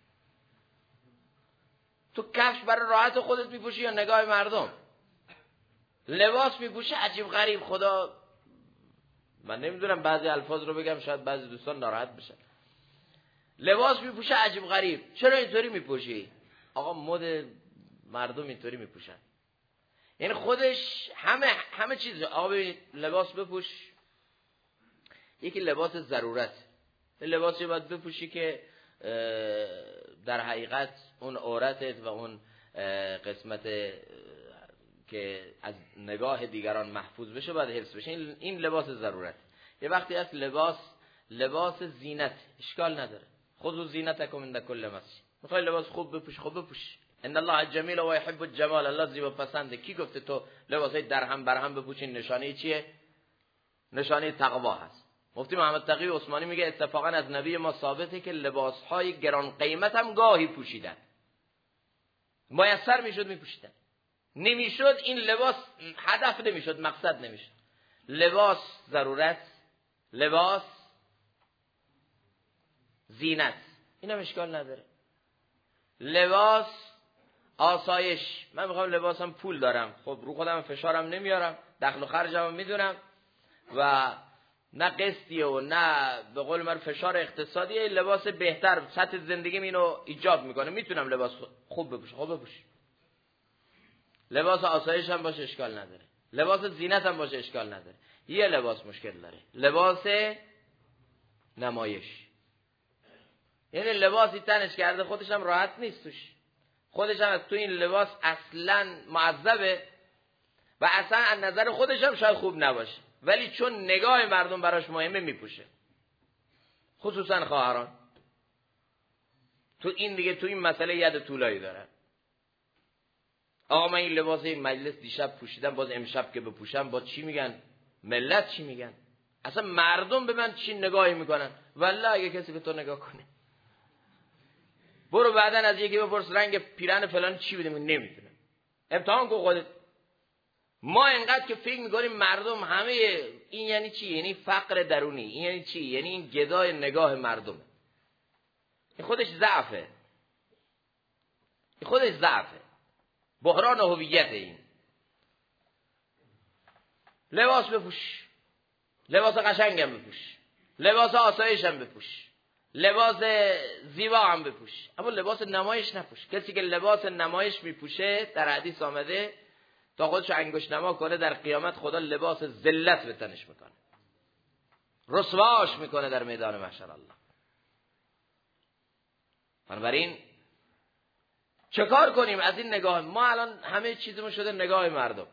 تو کفش برای راحت خودت میپوشی یا نگاه مردم؟ لباس میپوشه عجیب غریب. خدا من نمیدونم بعضی الفاظ رو بگم شاید بعضی دوستان ناراحت بشن. لباس میپوشه عجیب غریب. چرا اینطوری میپوشی؟ آقا مد مردم اینطوری میپوشن. یعنی خودش همه چیز. آقا ببین لباس بپوش، یکی لباس ضرورت، لباسی باید بپوشی که در حقیقت اون عورتت و اون قسمت که از نگاه دیگران محفوظ بشه باید حفظ بشه. این لباس ضرورت. یه وقتی از لباس زینت اشکال نداره. خذوا زینتکم عند کل مسجد. میخوای لباس خوب بپوش، خوب بپوش. ان الله جمیل و یحب الجمال. الله زیبا پسنده. کی گفته تو لباسای درهم برهم بپوشین؟ نشانه چیه؟ نشانه تقوا هست. مفتی محمد تقی عثمانی میگه اتفاقا از نبی ما ثابته که لباسهای گران قیمت هم گاهی پوشیدن، میسر میشد میپوشیدن، نمیشد این لباس هدف نمیشد، مقصد نمیشد. لباس ضرورت، لباس زینت، اینم اشکال نداره. لباس آسایش، من میخوام لباسم پول دارم، خب رو خودم فشارم نمیارم، دخل و خرجم میدونم و نه قسطیه و نه به قول من فشار اقتصادیه، لباس بهتر سطح زندگیم اینو ایجاب میکنه، میتونم لباس خوب بپوشم، خوب بپوشم. لباس آسایش هم باشه اشکال نداره، لباس زینت هم باشه اشکال نداره. یه لباس مشکل داره، لباس نمایش. یعنی لباسی تنش کرده خودش هم راحت نیست توش، خودش هم از تو این لباس اصلا معذبه و اصلا از نظر خودش هم شاید خوب نباشه، ولی چون نگاه مردم براش مهمه میپوشه، خصوصا خواهران. تو این دیگه تو این مسئله ید طولایی دارن. آقا من این لباس این مجلس دیشب پوشیدم، باز امشب که بپوشم باز چی میگن؟ ملت چی میگن؟ اصلا مردم به من چی نگاهی میکنن؟ والله اگه کسی به تو نگاه کنه برو بعدن از یکی بپرس رنگ پیرن فلان چی بوده، نمیتونه. امتحان کن خودت. ما اینقدر که فکر میکنیم مردم همه این یعنی چی؟ یعنی فقر درونی. این یعنی چی؟ یعنی این گدای نگاه مردمه. این خودش ضعفه، این خودش ضعفه، بحران هویت. این لباس بپوش، لباس قشنگم بپوش، لباس آسایشم بپوش، لباس زیبا هم بپوش، اما لباس نمایش نپوش. کسی که لباس نمایش میپوشه در حدیث آمده تا خودش انگشت نما کنه در قیامت خدا لباس ذلت به تنش میکنه، رسواش میکنه در میدان محشر الله. بنابراین چه کار کنیم از این نگاه؟ ما الان همه چیزمون شده نگاه مردم.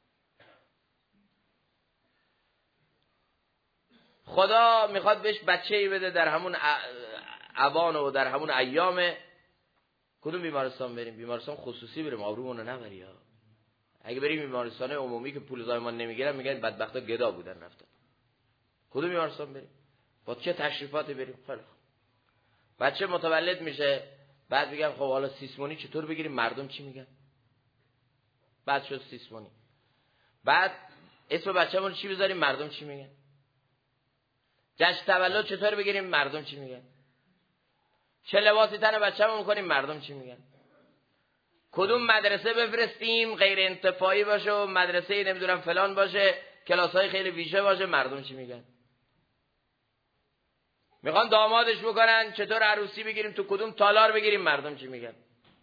خدا میخواد بهش بچه‌ای بده در همون اوان و در همون ایام. کدوم بیمارستان بریم؟ بیمارستان خصوصی بریم، آبرومون رو نبری ها. اگه بریم بیمارستان عمومی که پول زایمان نمیگیرن میگن بدبختا گدا بودن رفتن. کدوم بیمارستان بریم؟ با چه تشریفاتی بریم؟ خیلی خوب. بچه متولد میشه، بعد میگم خب حالا سیسمونی چطور بگیریم؟ مردم چی میگن؟ بعد شد سیسمونی. بعد اسم بچه‌مون چی بذاریم؟ مردم چی میگن؟ جشن تولد چطور بگیریم؟ مردم چی میگن؟ چه لباسی تن بچه‌مون می‌کنیم؟ مردم چی میگن؟ کدوم مدرسه بفرستیم غیر انتفاعی باشه و مدرسه نمیدونم فلان باشه، کلاس‌های خیلی ویژه باشه؟ مردم چی میگن؟ میخوان دامادش بکنن چطور عروسی بگیریم، تو کدوم تالار بگیریم؟ مردم چی میگن؟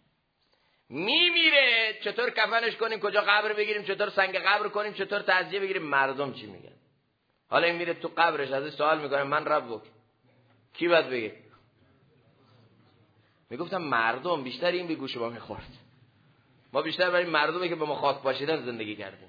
میمیره چطور کفنش کنیم، کجا قبر بگیریم، چطور سنگ قبر کنیم، چطور تعزیه بگیریم؟ مردم چی میگن؟ حالا این میره تو قبرش ازش سوال میکنه من ربک کی باید بگه؟ میگفتم مردم. بیشتر این به گوش ما میخورد. ما بیشتر برای مردمی که به ما خاک پاشیدن زندگی کردیم.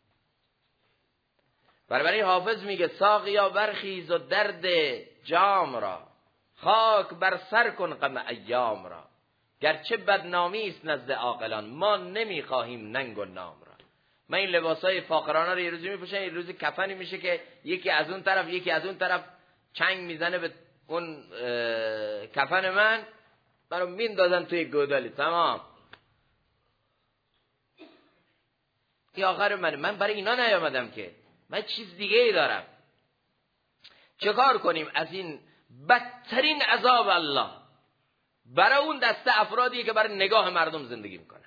برای حافظ میگه ساقیا برخیز و درد جام را، خاک بر سر کن غم ایام را. گرچه بدنامی است نزد عاقلان، ما نمیخواهیم ننگ و نام را. من این لباسای فاقرانه رو یه روزی میپوشم، یه روزی کفنی میشه که یکی از اون طرف یکی از اون طرف چنگ میزنه به اون کفن منو میندازن توی گودالی. تمام. این آخر من برای اینا نیامدم که، من چیز دیگه ای دارم. چه کار کنیم از این بدترین عذاب الله برای اون دسته افرادیه که برای نگاه مردم زندگی میکنن؟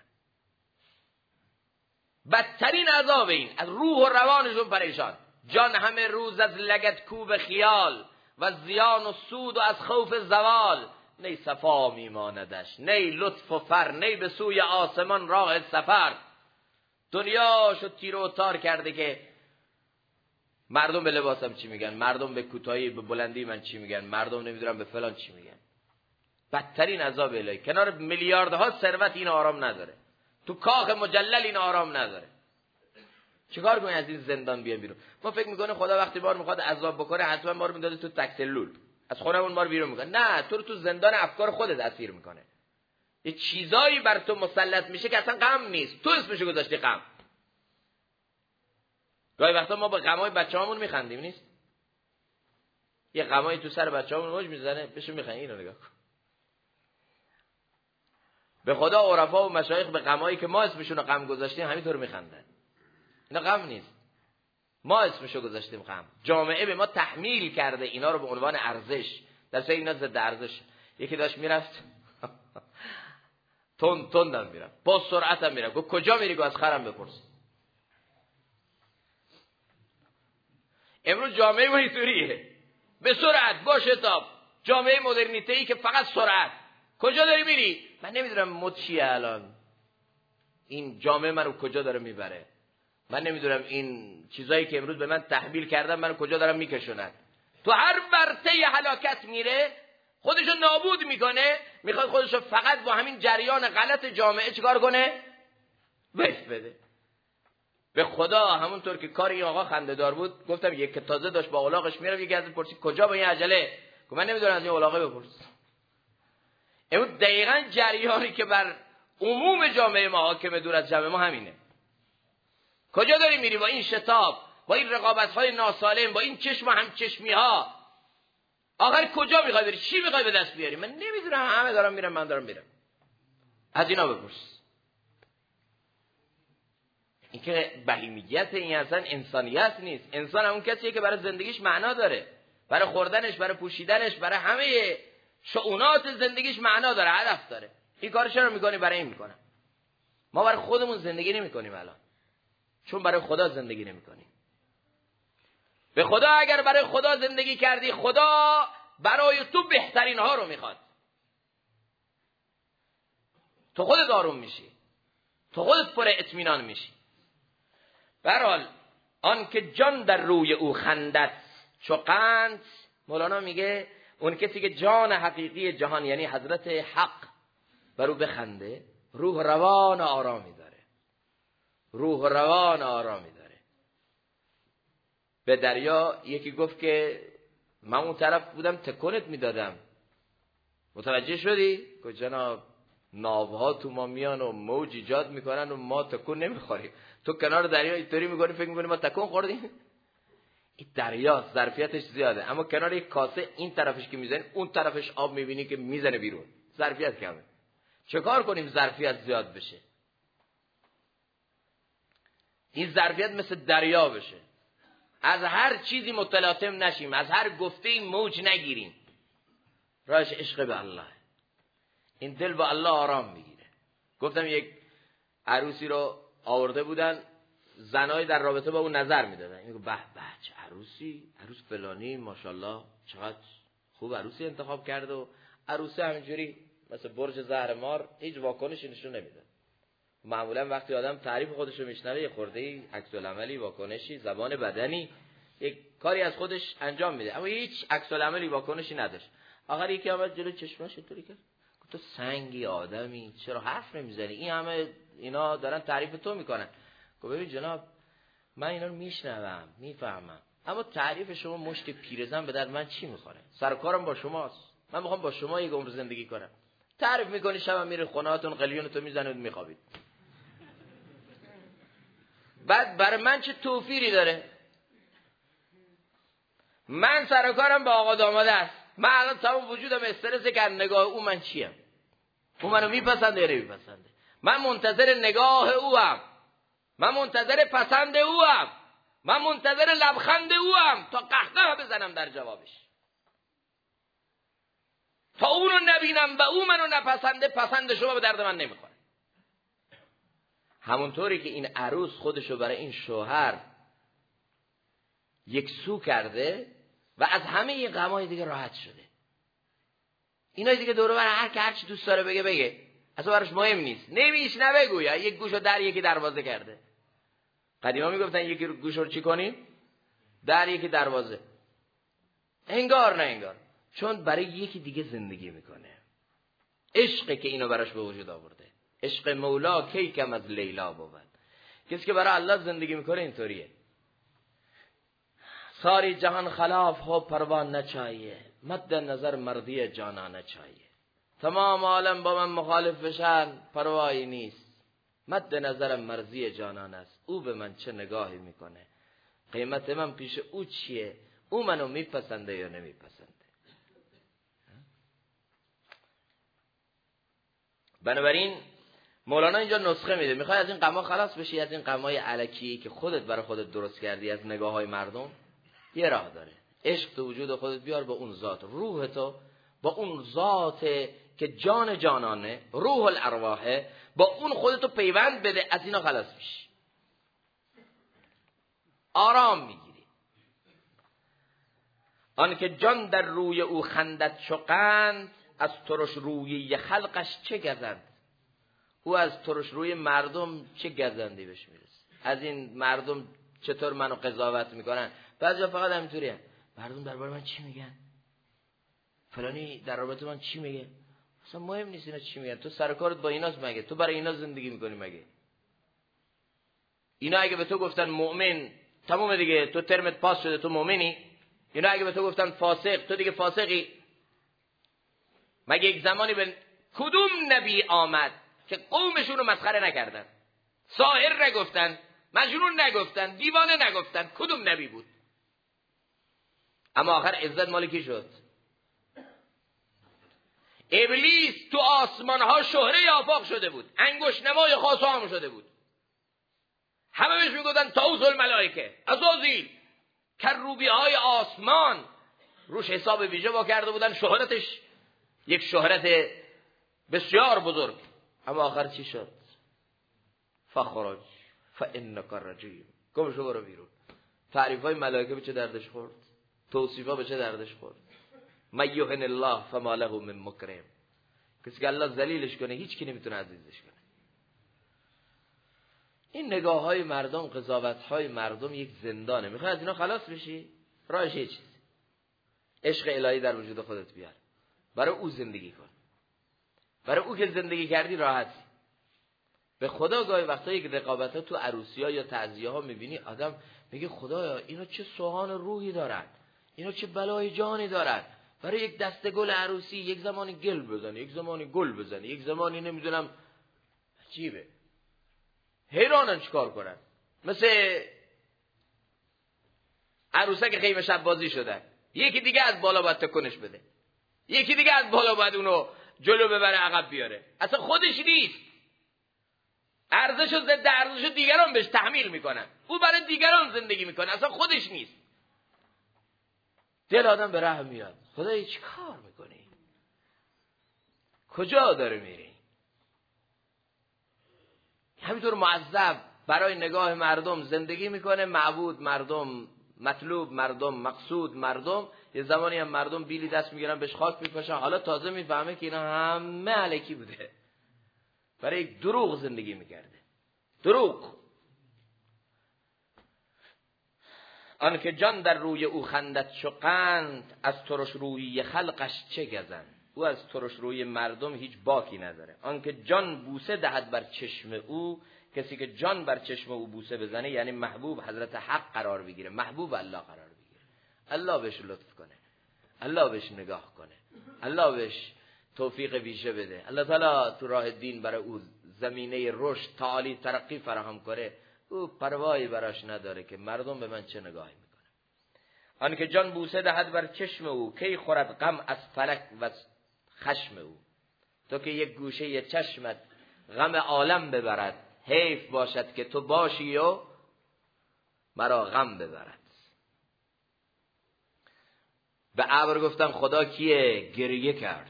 بدترین عذاب این، از روح و روانشون پریشان، جان همه روز از لگد کوب خیال و زیان و سود و از خوف زوال. نی صفا میماندش نی لطف و فر، نی به سوی آسمان راه سفر. دنیا شد تیر و تار کرده که مردم به لباسم چی میگن، مردم به کوتاهی به بلندی من چی میگن، مردم نمیدونم به فلان چی میگن. بدترین عذاب الهی. کنار میلیاردها ثروت این آرام نداره، تو کاخ مجلل این آرام نداره. چیکار کنیم از این زندان بیام بیرون؟ ما فکر میکنه خدا وقتی ما رو میخواد عذاب بکنه حتما ما رو میندازه تو تکسلول، از خونمون ما رو بیرون میکنه. نه، تو زندان افکار خودت اسیر میکنه. یه چیزایی بر تو مسلط میشه که اصلا غم نیست، تو اسمشو گذاشتی غم. گاهی وقتا ما با غمای بچه‌هامون میخندیم، نیست؟ یه غمایی تو سر بچه‌مون موج میزنه، بشه میخنی اینو نگاه کن. به خدا عرفا و مشایخ به غمایی که ما اسمشون رو غم گذاشتیم همینطور میخندن. اینا غم نیست، ما اسمشو گذاشتیم غم. جامعه به ما تحمیل کرده اینا رو به عنوان ارزش، در اصل اینا ضد ارزش. یکی داشت میرفت تندم میرفت، با سرعتم میرفت، گفت کجا میری؟ گفت از خرم بپرس. امروز جامعه ما اینطوریه، به سرعت، با شتاب، جامعه مدرنیته‌ای که فقط سرعت. کجا داری میری؟ من نمیدونم مد چیه الان، این جامعه منو کجا داره میبره، من نمیدونم این چیزایی که امروز به من تحمیل کردن منو کجا دارن میکشونن. تو هر ورطه هلاکت میره، خودشو نابود میکنه، میخواد خودشو فقط با همین جریان غلط جامعه چیکار کنه؟ وقف بده. به خدا همونطور که کار این آقا خنده‌دار بود، گفتم یک که تازه داشت با الاغش میره، یکی از پرسید کجا با این عجله؟ گفت من نمیدونم، از این الاغه بپرس. امروز دقیقاً جریانی که بر عموم جامعه ما حاکمه دور از جامعه ما همینه. کجا داری میری با این شتاب، با این رقابت‌های ناسالم، با این چشم و همچشمی‌ها؟ آخر کجا میخوای بری؟ چی میخوای به دست بیاری؟ من نمیدونم، همه دارم میرم، من دارم میرم. از اینا بپرس. این که بهیمیت، این اصلا انسانیت نیست. انسان همون کسیه که برای زندگیش معنا داره، برای خوردنش، برای پوشیدنش، برای همه شؤونات زندگیش معنا داره، هدف داره. این کارو چرا میکنی؟ برای این میکنم. ما برای خودمون زندگی نمیکنیم الان، چون برای خدا زندگی نمیکنیم. به خدا اگر برای خدا زندگی کردی، خدا برای تو بهترین ها رو میخواد. تو خودت آروم میشی، تو خودت پر اطمینان میشی. به هر حال آن که جان در روی او خندد چو قند، مولانا میگه اون کسی که جان حقیقی جهان یعنی حضرت حق بر او بخنده، روح روان آرامی داره، روح روان آرامی داره. به دریا یکی گفت که من اون طرف بودم تکونت میدادم، متوجه شدی؟ گفت جناب ناوها تو ما میان و موج ایجاد میکنن و ما تکون نمیخوریم. تو کنار دریا اینطوری میکنی فکر میکنی ما تکون خوردیم؟ این دریا ظرفیتش زیاده، اما کنار یک کاسه این طرفش که میزنی اون طرفش آب میبینی که میزنه بیرون، ظرفیت کمه. چه کار کنیم ظرفیت زیاد بشه؟ این ظرفیت مثل دریا بشه، از هر چیزی متلاطم نشیم، از هر گفته موج نگیریم. راهش عشق به الله، این دل با الله آرام میگیره. گفتم یک عروسی رو آورده بودن، زنای در رابطه با اون نظر میدادن، میگه به به چه عروسی، عروس فلانی ماشاءالله چقدر خوب عروسی انتخاب کرده. و عروسی همینجوری مثل برج زهرمار هیچ واکنشی نشون نمیده. معمولا وقتی آدم تعریف خودش رو میشنوه یه خورده عکس العملی، واکنشی، زبان بدنی، یک کاری از خودش انجام میده، اما هیچ عکس العملی، واکنشی نداشت. آخر یکی اومد جلو چشمش اینطوری کرد، گفت تو سنگی آدمی، چرا حرف نمیزنی؟ این همه اینا دارن تعریف تو میکنن. گفت ببین جناب من اینا رو میشنوم میفهمم، اما تعریف شما مشت پیرزن به درد من چی میخوره؟ سر کارم با شماست، من میخوام با شما یک عمر زندگی کنم. تعریف میکنی شب میری خونهاتون قلیون تو میزنید میخوابید. بعد برای من چه توفیری داره؟ من سر کارم با آقا داماده است، من الان تمام وجودم استرسه که نگاه او من چیم، او منو میپسنده یا نمیپسنده، من منتظر نگاه او هم، من منتظر پسند او هم، من منتظر لبخند او هم تا قهقه بزنم در جوابش. تا اونو نبینم و او منو نپسنده، پسند شما به درد من نمیخوره. همونطوری که این عروس خودشو برای این شوهر یک سو کرده و از همه این غمای دیگه راحت شده. اینای دیگه دور و بر هر چی دوست داره بگه اصلا براش مهم نیست، نمیشنوه، گویا یک گوشو در یکی دروازه کرده. قدیما میگفتن یکی گوشو رو چی کنیم؟ در یکی دروازه. انگار نه انگار، چون برای یکی دیگه زندگی میکنه. عشقه که اینو براش به وجود آورده. عشق مولا کی کم از لیلا بود. کسی که برای الله زندگی میکنه اینطوریه. ساری جهان خلاف ہو پروان نہ چاہیے، مد نظر مردی جانا نہ چاہیے. تمام عالم با من مخالف بشن پروایی نیست، مد نظرم مرضی جانان است. او به من چه نگاهی میکنه، قیمت من پیش او چیه، او منو میپسنده یا نمیپسنده. بنابراین مولانا اینجا نسخه میده، میخوای از این غم‌ها خلاص بشی، از این غم‌های الکی که خودت برای خودت درست کردی از نگاه‌های مردم، یه راه داره. عشق تو وجود خودت بیار با اون ذات، روح تو با اون ذات که جان جانانه، روح الارواحه، با اون خودتو پیوند بده، از اینا خلاص میشی، آرام میگیری. آن که جان در روی او خندد چقند، از ترش روی خلقش چه گزند. او از ترش روی مردم چه گزندی بهش میرسه. از این مردم چطور منو قضاوت میکنن. بعضیا فقط همینطوریه، مردم درباره من چی میگن، فلانی در رابطه من چی میگه، اصلا مهم نیست اینا چی میگن، تو سر کارت با ایناست مگه؟ تو برای اینا زندگی میکنی مگه؟ اینا اگه به تو گفتن مؤمن تموم دیگه، تو ترمت پاس شده، تو مؤمنی. اینا اگه به تو گفتن فاسق، تو دیگه فاسقی. مگه یک زمانی به کدوم نبی آمد که قومشون رو مسخره نکردن، ساحر نگفتن، مجنون نگفتن، دیوانه نگفتن؟ کدوم نبی بود؟ اما آخر عزت مال کی شد؟ ابلیس تو آسمان ها شهره آفاق شده بود، انگشت نمای خاصه هم شده بود. همه بهش میگفتن طاووس الملائکه، عزازیل، کروبی های آسمان روش حساب ویژه وا کرده بودن، شهرتش یک شهرت بسیار بزرگ. اما آخر چی شد؟ فخرج فانک رجیم، گم شو برو بیرون. تعریف های ملائکه به چه دردش خورد؟ توصیفا به چه دردش خورد؟ من یهن الله فما له من مکرم. کسی که الله ذلیلش کنه هیچ کی نمیتونه عزیزش کنه. این نگاه های مردم، قضاوت های مردم یک زندانه. میخوای از اینا خلاص بشی؟ راهش یه چیز، عشق الهی در وجود خودت بیار، برای او زندگی کن. برای او که زندگی کردی راحتی. به خدا گاهی وقتا یک رقابت ها تو عروسی ها یا تعزیه ها میبینی، آدم میگه خدایا اینا چه سوهان روحی دارن، اینا چه بلای جانی دارن. برای یک دسته گل عروسی یک زمانی گل بزنه، یک زمانی گل بزنه، یک زمانی نمیدونم. عجیبه، حیرانن چیکار کنن. مثل عروسک خیمه شب بازی شدن، یکی دیگه از بالا باید تکونش بده، یکی دیگه از بالا باید اونو جلو ببره عقب بیاره. اصلا خودش نیست، ارزش و ضد ارزش دیگران بهش تحمیل میکنن، او برای دیگران زندگی میکنه، اصلا خودش نیست. دل آدم به رحم میاد، خدایی چی کار میکنی؟ کجا داره میری؟ همینطور معذب برای نگاه مردم زندگی میکنه، معبود مردم، مطلوب مردم، مقصود مردم. یه زمانی هم مردم بیلی دست میگیرن بهش خاک میپاشن، حالا تازه میفهمه که اینا همه الکی بوده، برای یک دروغ زندگی میکرده. دروغ. آن که جان در روی او خندد چو قند، از ترش روی خلقش چه گزند. او از ترش روی مردم هیچ باکی نداره. آن که جان بوسه دهد بر چشم او، کسی که جان بر چشم او بوسه بزنه یعنی محبوب حضرت حق قرار بگیره، محبوب الله قرار بگیره. الله بهش لطف کنه، الله بهش نگاه کنه، الله بهش توفیق ویژه بده، الله تعالی تو راه دین برای او زمینه رشد، تعالی، ترقی فراهم کنه. او پروایی براش نداره که مردم به من چه نگاهی میکنه. آن که جان بوسه دهد بر چشم او، کی خورد غم از فلک و خشم او. تو که یک گوشه ی چشمت غم عالم ببرد، حیف باشد که تو باشی و مرا غم ببرد. به ابر گفتن خدا کیه؟ گریه کرد.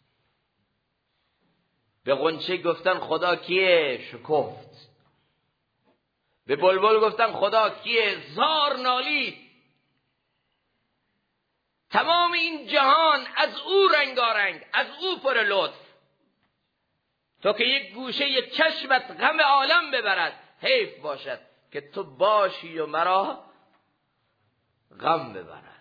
به غنچه گفتن خدا کیه؟ شکفت. به بلبل گفتن خدا کیه؟ زار نالید. تمام این جهان از او رنگارنگ، از او پر لطف. تو که یک گوشه ی چشمت غم عالم ببرد، حیف باشد که تو باشی و مرا غم ببرد.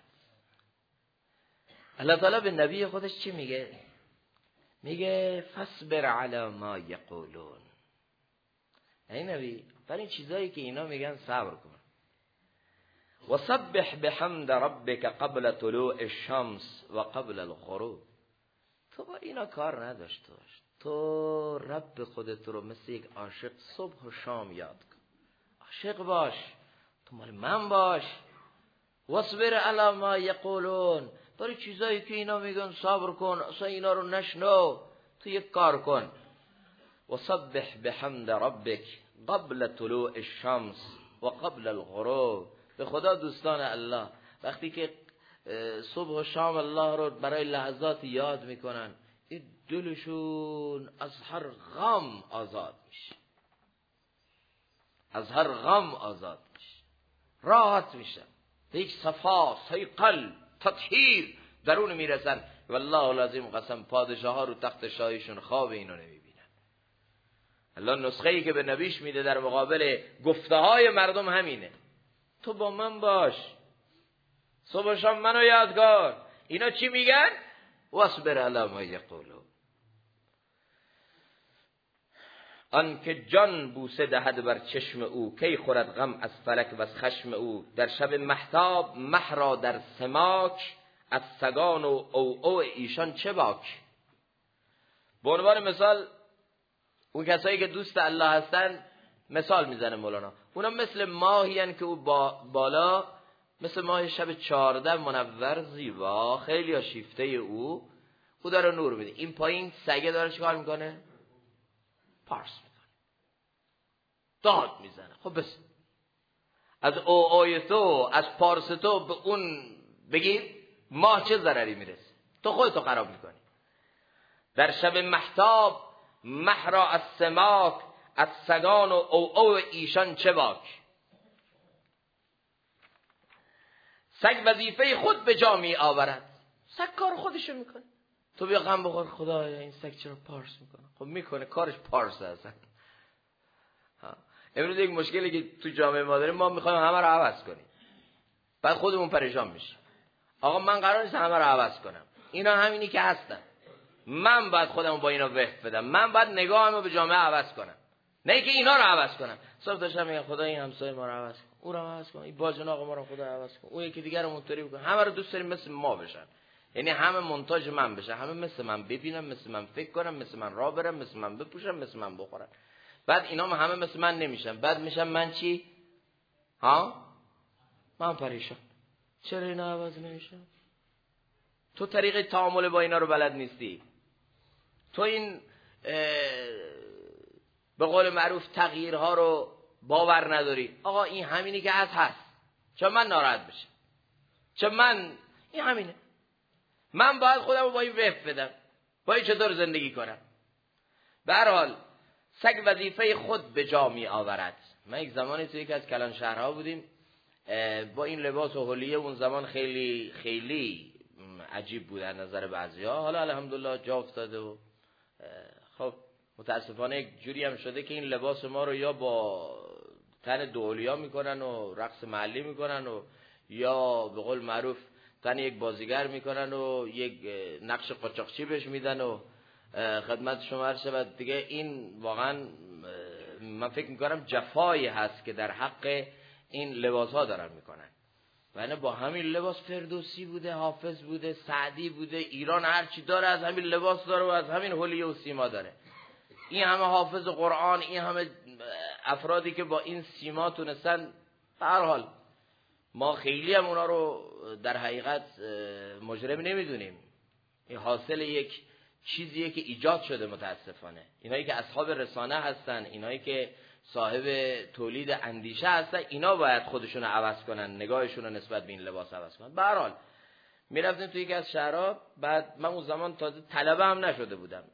الله تعالی به نبی خودش چی میگه؟ میگه فاصبر علی ما یقولون. ای نبی، برای این چیزایی که اینا میگن صبر کن. و سبح بحمد ربک قبل طلوع الشمس و قبل الغروب. تو با اینا کار نداشته باش، تو رب خودت رو مثل یک عاشق صبح و شام یاد کن. عاشق باش، تو مال من باش، واصبر علی ما یقولون، برای چیزایی که اینا میگن صبر کن، اصلا اینا رو نشنو، تو یک کار کن. وسبح بحمد ربک قبل طلوع الشمس و قبل الغروب. به خدا دوستان الله وقتی که صبح و شام الله رو برای لحظات یاد میکنن، این دلشون از هر غم آزاد میشه، از هر غم آزاد میشه، راحت میشه، به یک صفا، صیقل، تطهیر درون میرسن. والله العظیم قسم پادشاه ها رو تخت شاهیشون خواب اینو نمیبینن. الله نسخه ای که به نبیش میده در مقابل گفته های مردم همینه، تو با من باش، صبح شام منو یادگار. اینا چی میگن؟ واصبر علی ما یقولون. آن که جان بوسه دهد بر چشم او، کی خورد غم از فلک و از خشم او. در شب مهتاب مه را در سماک، از سگان و او ایشان چه باک. به عنوان مثال اون کسایی که دوست الله هستن مثال میزنه مولانا، اونا مثل ماهی هن که او بالا مثل ماه شب 14 منور زیبا، خیلی شیفته او داره نور میده. این پایین سگه داره چیکار میکنه؟ پارس میکنه، داد میزنه. خب بس از اوی تو، از پارس تو به اون بگیر ماه چه ضرری میرسه؟ تو خودتو خراب میکنی. در شب مهتاب مه را از سماک، از سگان و او ایشان چه باک. سگ وظیفه خود به جا می آورد، سگ کار خودشو میکنه. تو بیا غم بخور خدایا این سگ چرا پارس میکنه؟ خب میکنه، کارش پارس هستن. امروز یک مشکلی که تو جامعه ما داریم، ما میخوایم همه رو عوض کنیم، بعد خودمون پریشان میشیم. آقا من قرار نیست همه رو عوض کنم، اینا همینی که هستن، من باید خودمو با اینا وقف بدم، من باید نگاهمو به جامعه عوض کنم، نه اینکه اینا رو عوض کنم. صبح تا شب میگم خدا این همسایه ما رو عوض کن، او رو عوض کن، این باجناق ما رو خدا عوض کن، اون یکی دیگر رو اونطوری بکن. همه رو دوست داریم مثل ما بشن، یعنی همه منتاج من بشن، همه مثل من ببینن، مثل من فکر کنن، مثل من راه برن، مثل من بپوشن، مثل من بخورن. بعد اینا همه مثل من نمیشن، بعد میشم من چی؟ من پریشان. چرا اینا عوض نمیشن؟ تو طریق تعامل با اینا رو بلد نیستی، تو این به قول معروف تغییرها رو باور نداری. آقا این همینی که هست، چون من ناراحت بشم، چون من این همینه، من باید خودم رو با این وقف بدم، با این چطور زندگی کنم. به هر حال سگ وظیفه خود به جا می آورد. من یک زمانی تو یکی از کلان شهرها بودیم، با این لباس و حلیه اون زمان خیلی خیلی عجیب بود از نظر بعضیا. حالا الحمدلله جا افتاده و خب متاسفانه یک جوری هم شده که این لباس ما رو یا با تن دولیا میکنن و رقص محلی میکنن و یا به قول معروف تن یک بازیگر میکنن و یک نقش قاچاقچی بهش میدن و خدمت شما عرض شود دیگه. این واقعا من فکر میکنم جفایی هست که در حق این لباس ها دارن میکنن. و با همین لباس فردوسی بوده، حافظ بوده، سعدی بوده، ایران هرچی داره از همین لباس داره و از همین حلیه و سیما داره. این همه حافظ قرآن، این همه افرادی که با این سیما تونستن. به هر حال ما خیلی هم اونا رو در حقیقت مجرم نمیدونیم، این حاصل یک چیزیه که ایجاد شده متاسفانه. اینایی که اصحاب رسانه هستن، اینایی که صاحب تولید اندیشه هستن، اینا باید خودشون رو عوض کنن، نگاهشون رو نسبت به این لباس عوض کنن. به هر حال میرفتیم توی یکی از شهرها، بعد من اون زمان تازه طلبه هم نشده بودم،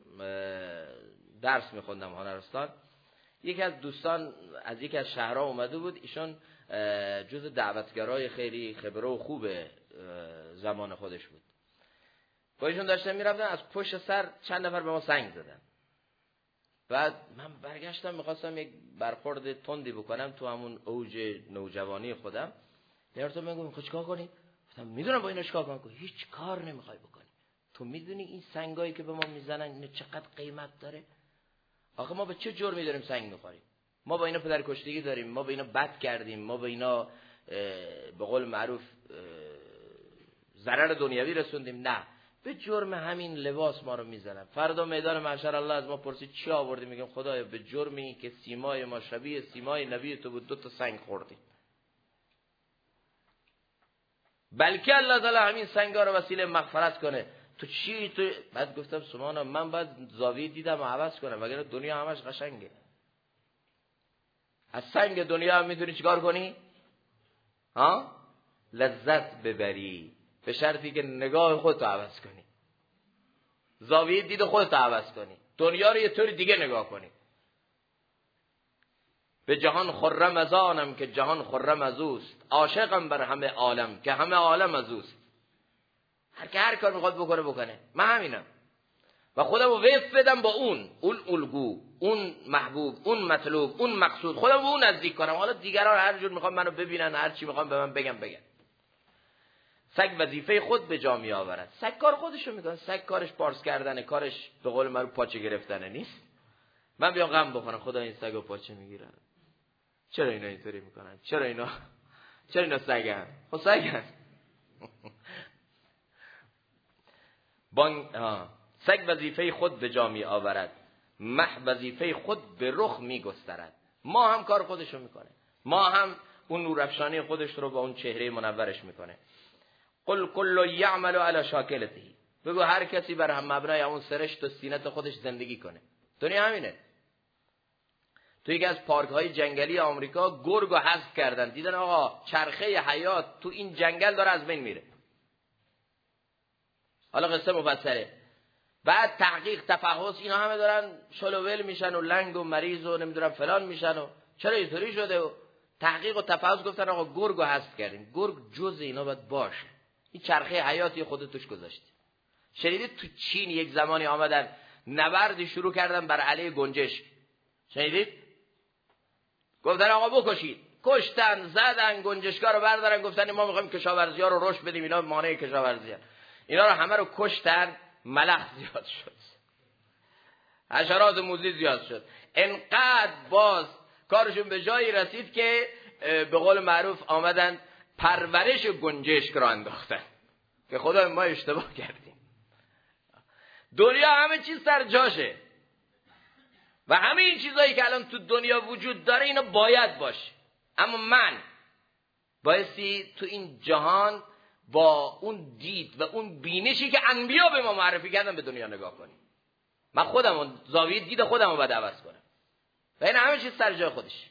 درس میخوندم هنرستان. یکی از دوستان از یکی از شهرها اومده بود، ایشون جزء دعوتگرای خیلی خبره و خوب زمان خودش بود. با ایشون داشتم میرفتم، از پشت سر چند نفر به ما سنگ زدن. بعد من برگشتم میخواستم یک برخورد تندی بکنم تو همون اوج نوجوانی خودم. یارو میگم میخوای چیکار کنی؟ گفتم میدونم با اینا چیکار کنم. هیچ کار نمیخوای بکنی. تو میدونی این سنگایی که به ما میزنن اینا چقدر قیمت داره؟ آخه ما به چه جرمی داریم سنگ میخوریم؟ ما با اینا پدرکشتگی داریم، ما با اینا بد کردیم، ما با اینا به قول معروف ضرر دنیوی رسوندیم. نه، به جرم همین لباس ما رو میزنن. فردا میدان محشر الله از ما پرسید چی آوردی؟ میگم خدایا به جرم این که سیمای ما شبیه سیمای نبی تو بود 2 تا سنگ خوردیم. بلکه الله تعالی همین سنگا رو وسیله مغفرت کنه. تو بعد گفتم سبحان الله، من باید زاویه دیدم و عوض کنم، وگرنه دنیا همش قشنگه. از سنگ دنیا هم میتونی چیکار کنی؟ لذت ببری، به شرطی که نگاه خودت عوض کنی، زاویه دید خودت عوض کنی، دنیا رو یه طوری دیگه نگاه کنی. به جهان خرم از آنم که جهان خرم از اوست، عاشقم بر همه عالم که همه عالم از اوست. هر کار میخواد بکنه، من همینم و خودم رو وفق بدم با اون الگو، اون محبوب، اون مطلوب، اون مقصود، خودم به اون نزدیک کنم. حالا دیگران هر جور میخوان منو ببینن، هر چی میخوان به من بگن. سگ وظیفه خود به جا می آورد. سگ کار خودشو میکنه. سگ کارش پارس کردنه، کارش به قول من پاچه گرفتنه نیست. من بیام غم بخورم خدا این سگو پاچه میگیره. چرا اینا اینطوری میکنن؟ چرا اینا سگن؟ خب سگن. سگ وظیفه خود به جا می آورد، مح وظیفه خود به رخ می گسترد. ما هم کار خودشو میکنه، ما هم اون نورافشانی خودش رو با اون چهره منورش میکنه. قل کل یعمل علی شاکلته، بگو هر کسی بر هم مبنای اون سرشت و سینت خودش زندگی کنه. دنیا همینه. تو یکی از پارک های جنگلی آمریکا گرگو حذف کردن، دیدن آقا چرخه حیات تو این جنگل داره از بین میره. حالا قصه مفصله. بعد تحقیق تفحص اینا همه دارن شلوول میشن و لنگ و مریض و نمیدونم فلان میشن و چرا اینطوری شده و تحقیق و تفحص گفتن آقا گرگو حذف کردیم. گرگ جز اینا باید باشه. این چرخه حیاتی خودت توش گذاشتی. شنیدید تو چین یک زمانی آمدن نبردی شروع کردن بر علیه گنجشک. شنیدید؟ گفتن آقا بکشید. کشتن، زدن، گنجشکا رو بردارن، گفتن ما میخوایم کشاورزی‌ها رو رشد بدیم، اینا مانع کشاورزی‌ان. اینا رو همه رو کشتن، ملخ زیاد شد، حشرات موذی زیاد شد، انقدر باز کارشون به جایی رسید که به قول معروف آمدن پرورش گنجشک رو انداختن که خدا ما اشتباه کردیم. دنیا همه چیز سر جاشه و همه این چیزایی که الان تو دنیا وجود داره اینا باید باشه، اما من بایستی تو این جهان با اون دید و اون بینشی که انبیا به ما معرفی کردن به دنیا نگاه کنیم. من خودم زاویه دید خودم رو باید عوض کنم و این همه چیز سر جای خودش.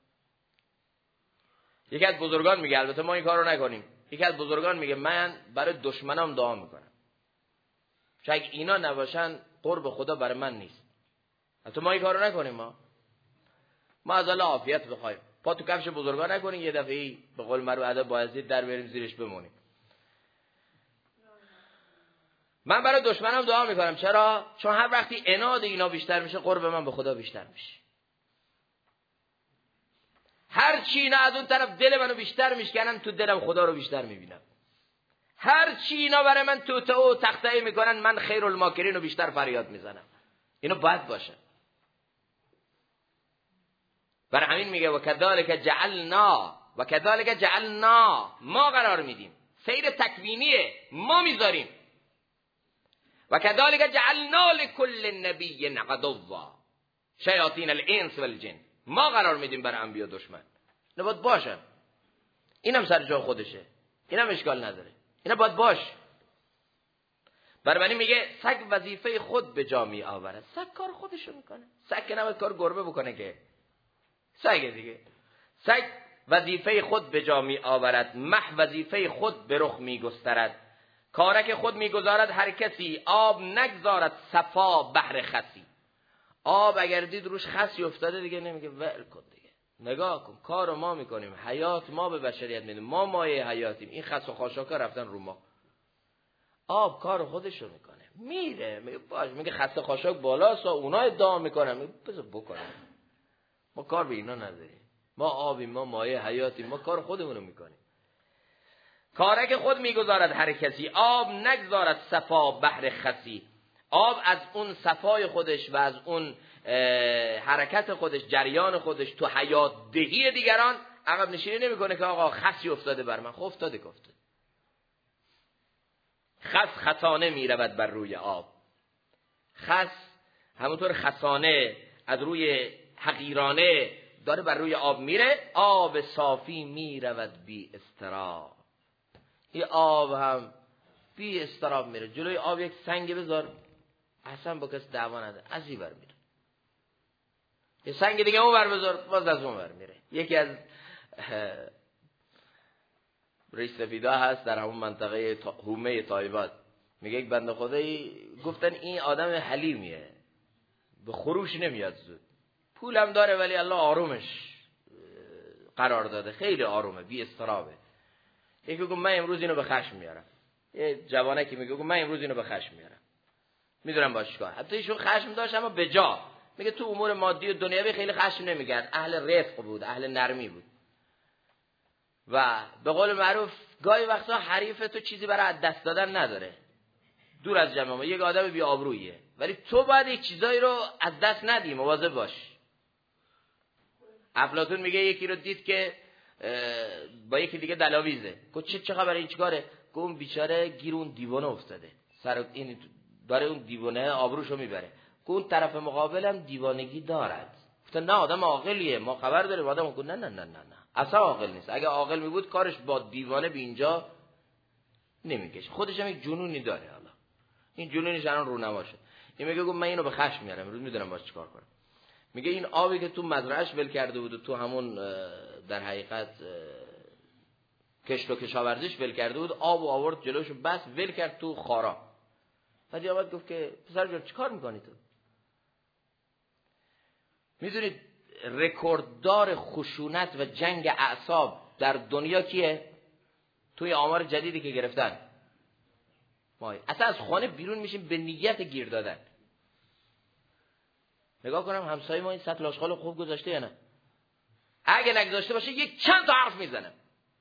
یکی از بزرگان میگه، البته ما این کار رو نکنیم، یکی از بزرگان میگه من برای دشمنام دعا میکنم، شاید اینا نباشن قرب خدا برای من نیست. البته ما این کار رو نکنیم، ما از الله عافیت بخوایم، پا تو کفش بزرگان نکنیم، یه دفعه به قول معروف ادب بایزید در بریم زیرش بمونیم. من برای دشمنام دعا میکنم. چرا؟ چون هر وقتی عناد اینا بیشتر میشه قرب من به خدا بیشتر میشه. هر چی اینا از اون طرف دل منو بیشتر میشکنن، تو دلم خدا رو بیشتر میبینم. هر چی اینا برای من توته و تختهی میکنن، من خیرالماکرین رو بیشتر فریاد میزنم. اینو باید باشه. برای همین میگه و کذالک جعلنا ما قرار میدیم، سیر تکوینیه، ما میذاریم. و کذالک جعلنا لكل نبی عدوا شیاطین الانس والجن، ما قرار میدیم برای انبیا دشمن. نباید باشن، اینم سر جا خودشه، اینم اشکال نداره، اینا باید باش. برای میگه سگ وظیفه خود به جا می آورد. سگ کار خودشو میکنه. سگ که نباید کار گربه بکنه که سگ دیگه. سگ وظیفه خود به جا می آورد، مح وظیفه خود به رخ می گسترد. کارک خود می گذارد هر کسی، آب نگذارد صفا بحر خسی. آب اگر دید روش خسی افتاده دیگه نمیگه ول کن دیگه، نگاه کن کارو ما میکنیم، حیات ما به بشریت میدیم، ما مایه حیاتیم، این خس و خاشاکا رفتن رو ما. آب کار خودشو میکنه، میره میگه باش، میگه خسته خاشاک بالاست و اونا ادعا میکنن، میگه بذار بکنن، ما کار به اینا نداریم، ما آبیم، ما مایه حیاتیم، ما کار خودمونو میکنیم. کارک خود میگذارد هر کسی، آب نگذارد صفا بحر خسی. آب از اون صفای خودش و از اون حرکت خودش، جریان خودش تو حیات دهی دیگران عقب نشینی نمیکنه که آقا خسی افتاده بر من. خب افتاده گفته. خس خسانه میرود بر روی آب. خس همونطور خسانه از روی حقیرانه داره بر روی آب میره، آب صافی میرود بی استرا. این آب هم بی استراب میره. جلوی آب یک سنگ بذار، اصلا با کسی دعوا نداره، از این ور میره. یه سنگ دیگه اون ور بذار، باز از اون ور میره. یکی از ریش سفیدا هست در همون منطقه هومه تایبات، میگه یک بنده خدایی گفتن این آدم حلیمیه، به خروش نمیاد زود، پولم داره ولی الله آرومش قرار داده، خیلی آرومه، بی استرابه. یکی گفت من امروز اینو به خشم میارم. یه جوانکی میگه من امروز اینو به خشم میارم، میدونم باش چیکار. حتی ایشون خشم داشت اما به جا. میگه تو امور مادی و دنیوی خیلی خشم نمیگرد، اهل رفق بود، اهل نرمی بود. و به قول معروف گاهی وقتا حریف تو چیزی برای از دست دادن نداره، دور از جمع، یک آدم بی آبرویه، ولی تو باید یک چیزایی رو از دست ندی، مواظب باش. افلاطون میگه یکی رو دید که با یکی دیگه دلاویزه، گفت چه خبره، این چیکاره؟ گفت اون بیچاره گیر اون دیوانه افتاده، سر این داره اون دیوانه آبروشو میبره. گفت اون طرف مقابلم دیوانگی دارد. گفت نه آدم عاقلیه، ما خبر داریم آدم. گفت نه اصلا عاقل نیست، اگه عاقل میبود کارش با دیوانه به اینجا نمیکشه، خودش هم یک جنونی داره. حالا این جنونش الان رونما شد. این میگه من اینو به خشم میارم، امروز میدونم باش چیکار کنم. میگه این آبی که تو مزرعه‌اش ول کرده بود و تو همون در حقیقت کشت و کشاورزیش ول کرده بود، آب و آورد جلوشو بس ول کرد تو خارا. بعد آمد گفت که پسر جان چیکار میکنی تو؟ میدونید رکورددار خشونت و جنگ اعصاب در دنیا کیه؟ توی آمار جدیدی که گرفتن ما اصلا از خانه بیرون میشیم به نیت گیر دادن. نگاه کنم همسایه ما این سطل آشغال خوب گذاشته یا نه؟ اگه نگذاشته باشه یک چند تا حرف میزنم.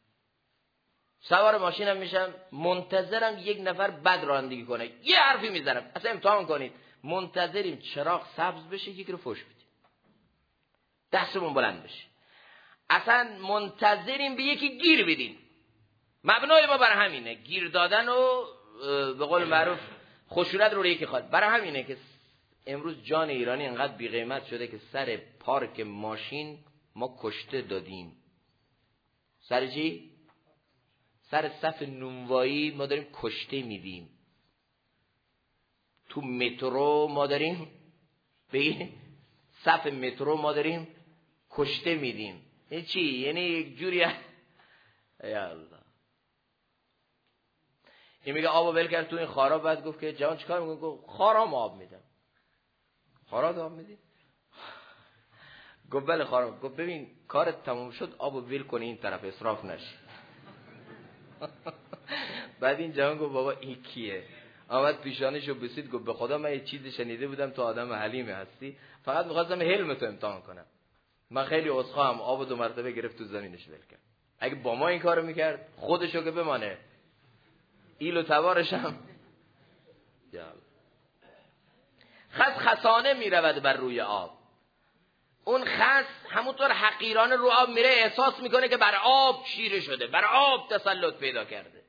سوار ماشینم میشم منتظرم یک نفر بد رانندگی کنه، یه حرفی میزنم. اصلا امتحان کنید، منتظریم چراغ سبز بشه یکی رو فوش بدیم، دستمون بلند بشه. اصلا منتظریم به یکی گیر بدیم. مبنای ما برای همینه، گیر دادن و به قول معروف خشونت رو یکی خواد. برای همینه که امروز جان ایرانی انقدر بی قیمت شده که سر پارک ماشین ما کشته دادیم. سر چی؟ سر صف نونوایی ما داریم کشته میدیم. تو مترو ما داریم بگی صف مترو ما داریم کشته میدیم. این چی؟ یعنی یک جوری یا الله. این میگه آبو ول کرد تو این خارا. بعد گفت که جوان چیکار میکنی؟ گفت خارام آب میدم. خارا آب میدی؟ گفت بله خارا. گفت ببین کارت تموم شد، آبو ول کنی این طرف، اسراف نشی. بعد این جوان گفت بابا این کیه؟ آمد پیشانشو بوسید، گفت به خدا من یه چیزی شنیده بودم تو آدم حلیمی هستی، فقط می‌خواستم حلمتو امتحان کنم. من خیلی عذرخواهم، آب 2 مرتبه گرفت تو زمینش ول کرد. اگه با ما این کارو میکرد خودشو که بمانه، ایل و تبارش هم خسانه میرود بر روی آب. اون خس همونطور حقیرانه رو آب میره، احساس میکنه که بر آب شیره شده، بر آب تسلط پیدا کرده.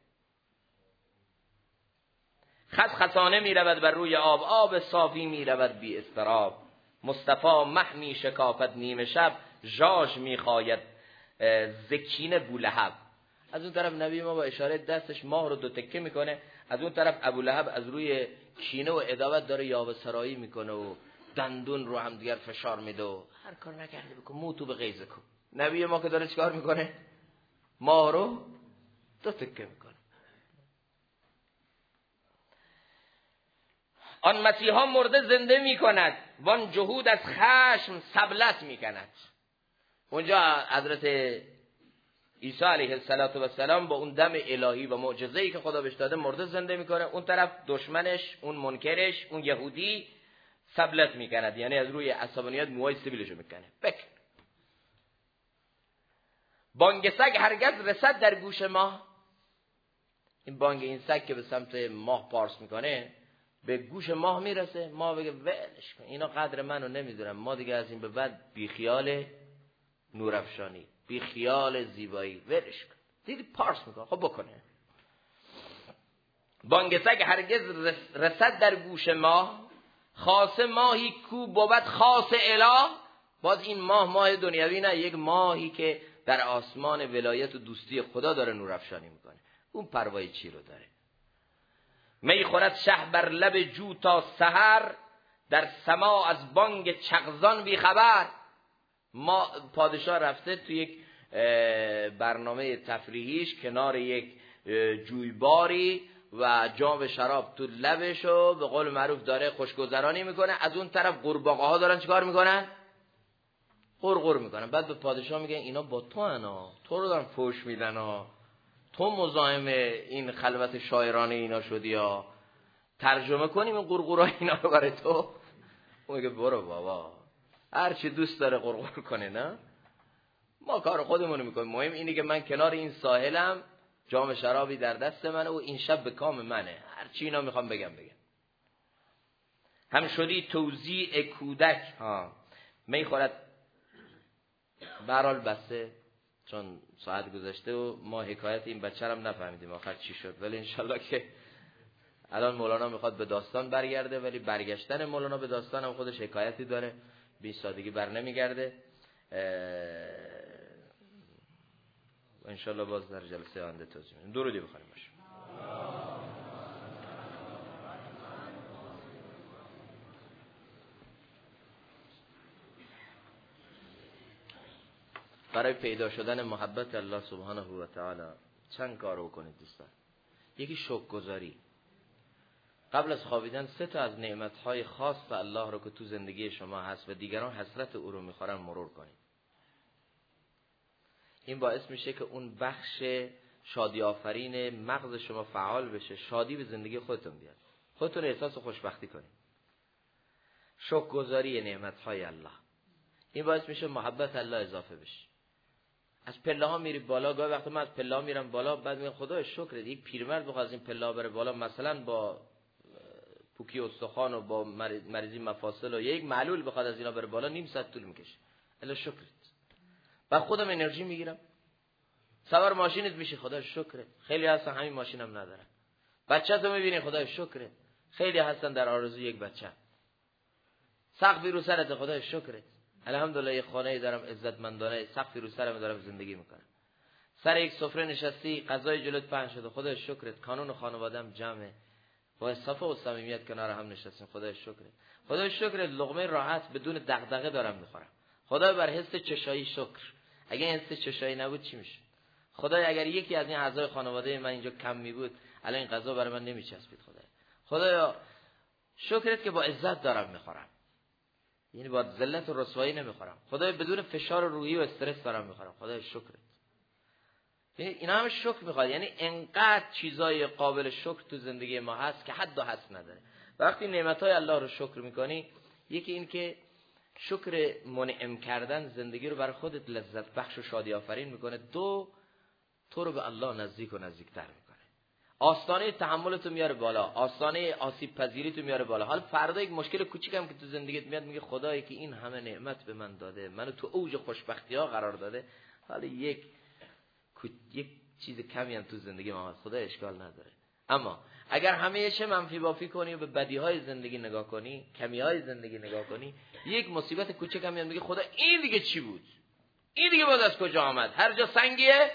خسانه میرود بر روی آب، آب صافی میرود بی اضطراب. مصطفی مه می شکافد نیمه شب، ژاژ میخواید زکین بولهب. از اون طرف نبی ما با اشاره دستش ماه رو 2 تکه میکنه، از اون طرف ابولهب از روی کینه و عداوت داره یاوه سرایی میکنه و دندون رو هم دیگر فشار میده و هر کار نکرده بکن موتو به غیظ کن. نبی ما که داره چیکار میکنه؟ ماه رو 2 تکه میکنه. آن مسیحا مرده زنده میکند، وان جهود از خشم سبلت میکند. اونجا حضرت عیسی علیه السلام با اون دم الهی و معجزه‌ای که خدا بهش داده مرده زنده میکنه. اون طرف دشمنش، اون منکرش، اون یهودی سبلت میکند، یعنی از روی عصبانیت موهای سیبیلشو میکنه. بکن. بانگ سگ هرگز رسد در گوش ماه. این بانگ این سگ که به سمت ماه پارس میکنه به گوش ماه میرسه، ماه بگه ولش کن اینا قدر منو نمیدونم، ما دیگه از این به بعد بی خیال نورافشانی، بی خیال زیبایی، ولش کن. دیدی پارس میکنه، خب بکنه. بانگ سگ هرگز رسد در گوش ماه، خاص ماهی کو بود خاص اله. باز این ماه دنیوی نه، یک ماهی که در آسمان ولایت و دوستی خدا داره نورافشانی میکنه. اون پروای چی رو داره؟ می خورد شه بر لب جو تا سحر، در سما از بانگ چغزان بی خبر. ما پادشاه رفته تو یک برنامه تفریحیش کنار یک جویباری و جام شراب تو لبش و به قول معروف داره خوشگذرانی میکنه. از اون طرف قورباغه ها دارن چیکار میکنن؟ قرقر میکنن. بعد به پادشاه میگن اینا با تو انا، تو رو دارن فوش میدن ها، تو مزاحم این خلوت شاعرانه اینا شدی ها، ترجمه کنیم این قرقرای اینا رو برای تو. اون میگه برو بابا، هر چی دوست داره قرقر کنه، نه ما کار خودمون میکنیم، مهم اینه که من کنار این ساحلم، جام شرابی در دست منه و این شب به کام منه، هر چی اینا میخوام بگم. هم شدی توزیع کودک ها می خورد. برحال بسته چون ساعت گذشته و ما حکایت این بچه هم نفهمیدیم آخر چی شد، ولی انشالله که الان مولانا میخواد به داستان برگرده، ولی برگشتن مولانا به داستان هم خودش حکایتی داره، بی سادگی بر نمیگرده. انشالله باز در جلسه آینده توضیح میدیم. درودی بخونیم باشه. برای پیدا شدن محبت الله سبحانه و تعالی چند کار بکنید دوستان. یکی شکرگزاری. قبل از خوابیدن 3 تا از نعمت‌های خاص الله رو که تو زندگی شما هست و دیگران حسرت او رو می‌خورن مرور کنید. این باعث میشه که اون بخش شادی آفرین مغز شما فعال بشه، شادی به زندگی خودتون بیاد، خودتون احساس خوشبختی کنید. شکرگزاری نعمت‌های الله این باعث میشه محبت الله اضافه بشه. از پله ها میری بالا، گاهی وقتا من از پله ها میرم بالا، بعد میگم خدای شکر یک پیرمرد بخواد از این پله ها بره بالا، مثلا با پوکی استخوان و با مریضی مفاصل و یک معلول بخواد از اینا بره بالا، نیم ساعت طول میکشه. الا شکرت. بعد خودم انرژی میگیرم، سوار ماشینت میشی، خدای شکرت. خیلی هستن همین ماشینم ندارن. بچه‌تو میبینی، خدای شکرت. خیلی هستن در آرزوی یک بچه. سقفی رو سرت، خدای شکرت. الحمدلله یه خانه‌ای دارم عزتمندانه، سقفی رو سرم دارم زندگی میکنم. سر یک سفره نشستی، غذای جلوت پهن شده، خدای شکرت. کانون خانواده‌ام جمعه، با صفا و صمیمیت کنار هم نشستیم، خدای شکرت. خدای شکرت لقمه راحت بدون دغدغه دارم میخورم. خدای بر حس چشایی شکر. اگه حس چشایی نبود چی میشه؟ خدای اگر یکی از این اعضای خانواده من اینجا کم می بود، الان این غذا برای من نمیچسبید. خدایا شکرت که با عزت دارم میخورم، یعنی با ذلت و رسوایی نمیخورم. خدای بدون فشار روحی و استرس دارم میخورم، خدای شکرت. اینا هم شکر میخواد، یعنی انقدر چیزای قابل شکر تو زندگی ما هست که حد و حد نداره. وقتی نعمتهای الله رو شکر میکنی، یکی این که شکر منعم کردن زندگی رو برای خودت لذت بخش و شادی آفرین میکنه. 2 تو رو به الله نزدیک و نزدیکتر میکنه. آستانه تحملتو میاره بالا، آستانه آسیب پذیریتو میاره بالا. حالا فردا یک مشکل کوچیکم که تو زندگیت میاد، میگه خدایی که این همه نعمت به من داده، منو تو اوج خوشبختی ها قرار داده، حالا یک چیز کمی هم تو زندگی ما هست، خدا اشکال نداره. اما اگر همیشه منفی بافی کنی و به بدی های زندگی نگاه کنی، کمی های زندگی نگاه کنی، یک مصیبت کوچیک هم میاد میگه خدا این دیگه چی بود؟ این دیگه باز از کجا آمد؟ هر جا سنگیه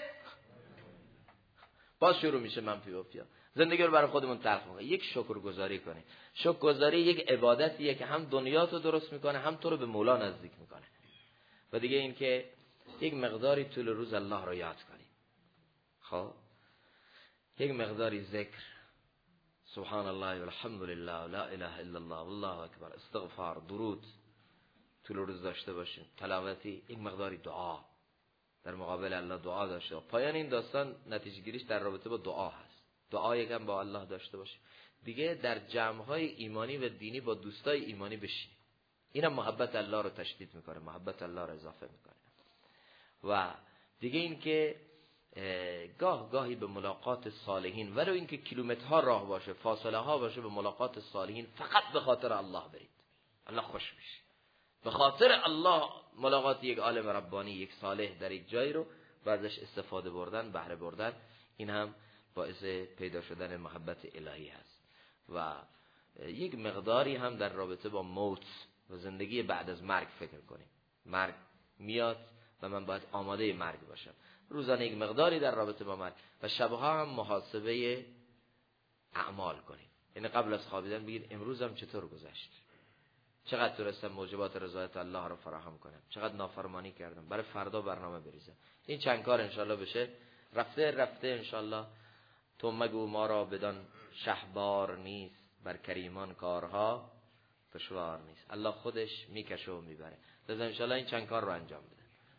باز شروع میشه منفی بافی ها. زندگی رو برای خودمون تلخ میکنه. یک شکرگزاری کنی. شکرگزاری یک عبادتیه که هم دنیاتو درست میکنه، هم تو رو به مولا نزدیک میکنه. و دیگه این که یک مقداری طول روز الله رو یاد کنی. خب یک مقداری ذکر، سبحان الله والحمد لله لا اله الا الله والله اکبر، استغفار، درود طول روز داشته باشیم. تلاوتی، یک مقداری دعا در مقابل الله دعا داشته. پایان این داستان نتیجه گیریش در رابطه با دعا هست. دعا یکم با الله داشته باشیم. دیگه در جمع‌های ایمانی و دینی با دوستای ایمانی بشین. اینم محبت الله رو تشدید میکنه، محبت الله رو اضافه میکنه. و دیگه این که گاهی به ملاقات صالحین، ولو اینکه کیلومترها راه باشه، فاصله ها باشه، به ملاقات صالحین فقط به خاطر الله برید. الله خوش میشه. به خاطر الله ملاقات یک عالم ربانی، یک صالح در یک جایی رو ازش استفاده بردن، بهره بردن، این هم باعث پیدا شدن محبت الهی هست. و یک مقداری هم در رابطه با موت و زندگی بعد از مرگ فکر کنیم. مرگ میاد و من باید آماده مرگ باشم. روزانه یک مقداری در رابطه با مرگ و شبها هم محاسبه اعمال کنیم. یعنی قبل از خوابیدن بگید امروزم چطور گذشت، چقدر تونستم موجبات رضایت الله رو فراهم کنم، چقدر نافرمانی کردم، برای فردا برنامه بریزم. این چند کار انشالله بشه، رفته رفته انشالله تو مگو ما را بدان شهبار نیست، بر کریمان کارها دشوار نیست. الله خودش میکشه و میبره. لذا انشالله این چند کار رو انجام بده.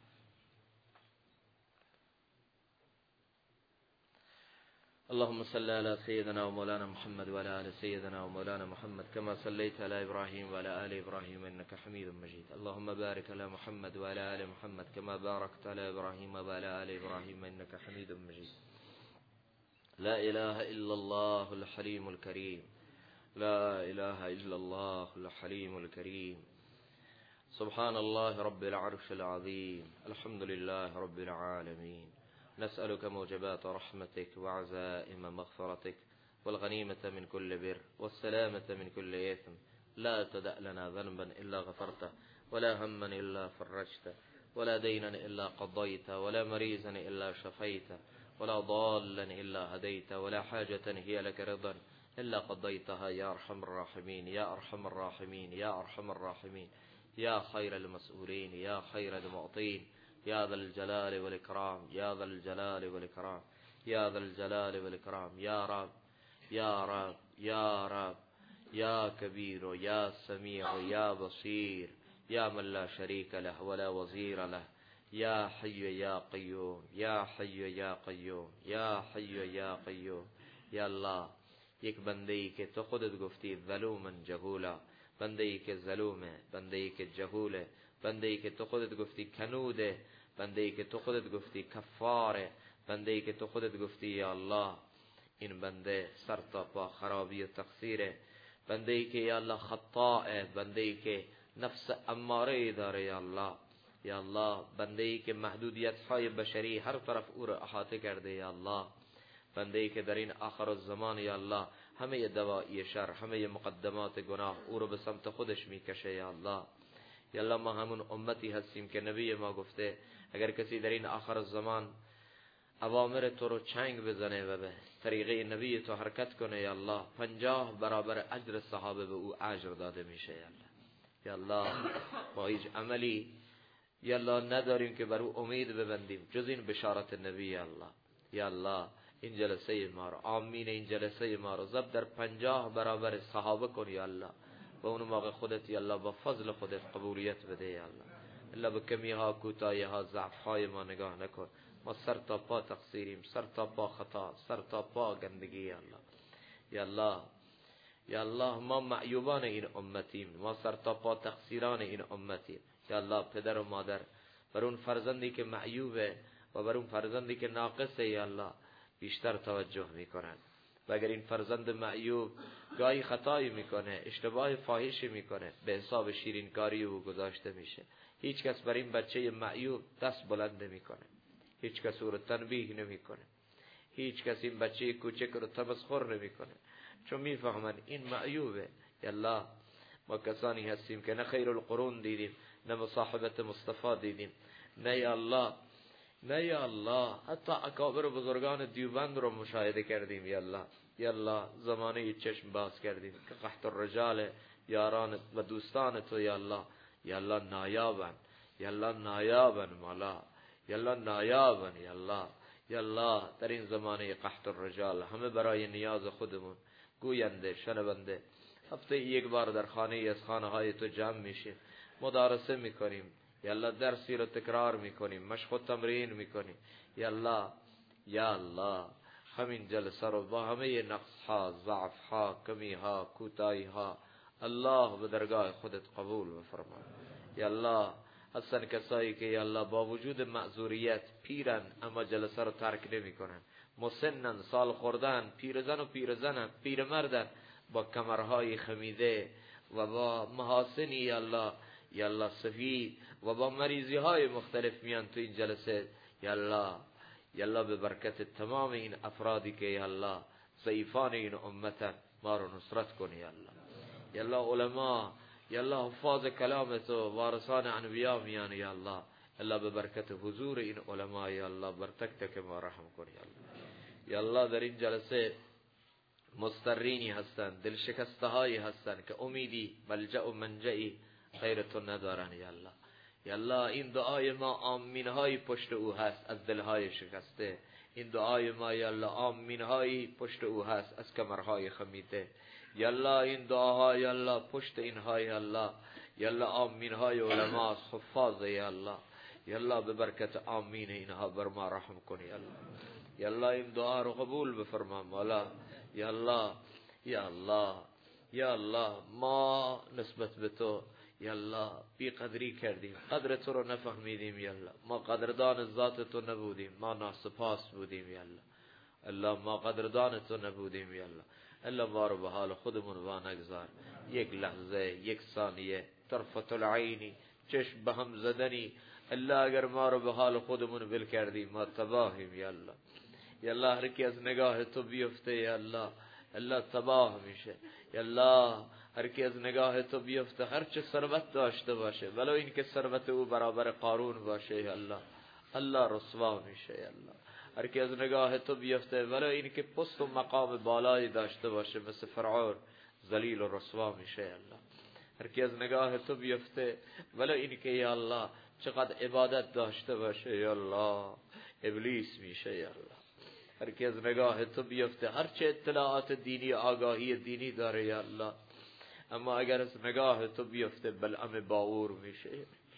اللهم صل على سيدنا ومولانا محمد وعلى آل سيدنا ومولانا محمد كما صليت على إبراهيم وعلى آل إبراهيم إنك حميد مجيد. اللهم بارك على محمد وعلى آل محمد كما باركت على إبراهيم وعلى آل إبراهيم إنك حميد مجيد. لا إله إلا الله الحليم الكريم، لا إله إلا الله الحليم الكريم. سبحان الله رب العرش العظيم، الحمد لله رب العالمين. نسألك موجبات رحمتك وعزائم مغفرتك والغنيمة من كل بر والسلامة من كل إثم. لا تدع لنا ذنبا إلا غفرته، ولا هما إلا فرجته، ولا دينا إلا قضيته، ولا مريضا إلا شفيته، ولا ضالا إلا هديته، ولا حاجة هي لك رضا إلا قضيتها يا أرحم الراحمين، يا أرحم الراحمين، يا أرحم الراحمين، يا خير المسؤولين، يا خير المعطين، يا ذا الجلال والإكرام، يا ذا الجلال والإكرام، يا ذا الجلال والإكرام. يا رب يا رب يا رب يا كبير يا سميع يا بصير، يا من لا شريك له ولا وزير له، يا حي يا قيوم، يا حي يا قیوم، يا حي يا قیوم. یا الله، یک بنده‌ای که تو خودت گفتی ظلوما جهولا، بنده‌ای که ظلومه، بنده‌ای که جهوله، بنده‌ای که تو خودت گفتی کنوده، بنده‌ای که تو خودت گفتی کفاره، بنده‌ای که تو خودت گفتی یا الله این بنده سر تا پا خرابی و تقصیره، بنده‌ای که یا الله خطائه، بنده‌ای که نفس اماره داره یا الله. یا الله، بنده‌ای که محدودیت‌های بشری هر طرف او را احاطه کرده یا الله، بنده‌ای که در این آخر الزمان یا الله همه دوائی شر، همه مقدمات گناه او رو به سمت خودش میکشه یا الله. یا الله، ما همون امتی هستیم که نبی ما گفته اگر کسی در این آخر الزمان اوامر تو رو چنگ بزنه و به طریقه نبی تو حرکت کنه یا الله، 50 برابر اجر صحابه به او اجر داده میشه یا الله. یا الله، ما هیچ عملی یا الله نداریم که بر او امید ببندیم جز این بشارت نبی یا الله. یا الله، این جلسه ما رو، آمین، این جلسه ما رو ضرب در 50 برابر صحابه کن یا الله. و اون موقع خودت یا الله با فضل خودت قبولیت بده یا الله. الله به کمی ها، کوتاهی ها، ضعف های ما نگاه نکن. ما سر تا پا تقصیریم، سر تا پا خطا، سر تا پا گندگی یا الله. یا الله، یا الله، ما معیوبان این امتیم، ما سر تا پا تقصیران این امتیم. یا الله، پدر و مادر بر اون فرزندی که معیوبه و بر اون فرزندی که ناقصه یا الله بیشتر توجه میکنن. و اگر این فرزند معیوب گاهی خطایی میکنه، اشتباه فاحشی میکنه، به حساب شیرین کاری او گذاشته میشه. هیچ کس بر این بچه معیوب دست بلند نمیکنه، هیچ کس او رو تنبیه نمیکنه، هیچ کس این بچه کوچک رو تمسخر نمیکنه، چون میفهمن این معیوبه. یا الله، ما کسانی هستیم که نه خیر القرون دیدیم، نه مصاحبت مصطفی دیدیم، نه یا الله، نه یا الله، حتی اکابر و بزرگان دیوبند رو مشاهده کردیم یا الله. یا الله، زمانه چشم باز کردیم که قحط الرجال یاران و دوستان تو یا الله، یا الله نایابن، یا الله نایابن مولا، یا الله نایابن یا الله. یا الله، در این زمانه قحط الرجال همه برای نیاز خودمون گوینده، شنونده، هفته یک بار در خانه از خانه های تو جمع میشیم، مدارسه میکنیم یا الله، درسی رو تکرار میکنیم، مشق و تمرین میکنیم. یا الله، یا الله، همین جلسه رو با همه نقص ها، ضعف ها، کمی ها، کوتاهی ها الله به درگاه خودت قبول بفرما. یا الله، هستن کسایی که یا الله با وجود معذوریت پیرن اما جلسه رو ترک نمیکنن، مسنن، سال خوردن، پیرزن و پیرمردن، با کمرهای خمیده و با محاسنی یا الله، یا الله سفید و با مریضی های مختلف میان تو این جلسه. یا الله، یا الله، به برکت تمام این افرادی که یا الله ضعیفان این امتن، ما رو نصرت کنی یا الله. یا الله، علما، یا الله حفاظ کلام تو، وارثان انبیا میان یا الله، الله به برکت حضور این علما یا الله بر تک تک ما رحم کن یا الله. یا الله در این جلسه مضطرینی هستند، دل شکسته هایی هستند که امیدی ملجأ و منجئی غیر تو ندارن یا الله. یا الله این دعای ما آمین های پشت او هست از دل های شکسته. این دعای ما یا الله آمین های پشت او هست از کمرهای خمیده. یا الله این دعاها یا الله پشت اینها یا الله. یا الله آمین های علما حفاظ یا الله. یا الله به برکت آمین اینها بر ما رحم کن یا الله. یا الله این دعا رو قبول بفرما مولا. یا الله یا الله یا الله ما نسبت به تو یا الله بی قدری کردیم، قدر تو رو نفهمیدیم یا الله. ما قدردان ذات تو نبودیم، ما ناسپاس بودیم یا الله. الله ما قدردان تو نبودیم یا الله. الله ما رو به حال خودمون وانگذار. یک لحظه، یک ثانیه، طرفت العینی، چشم به هم زدنی الله اگر ما رو به حال خودمون ول کردیم ما تباهیم یا الله. یا الله هر کی از نگاه تو بیفته یا الله الله تباه میشه یا الله. هر کی از نگاه تو بیفته هر چه ثروت داشته باشه ولو این که ثروت او برابر قارون باشه یا الله الله رسوا میشه یا الله. هر کی از نگاه تو بیفته ولو این که پست و مقام بالایی داشته باشه مثل فرعون ذلیل و رسوا میشه یا الله. هر کی از نگاه تو بیفته ولو این که یا الله چقدر عبادت داشته باشه یا الله ابلیس میشه یا الله. هر کی از نگاه تو بیفته هر چه اطلاعات دینی آگاهی دینی داره یا الله اما اگر از نگاه تو بیفته بلعم باور میشه.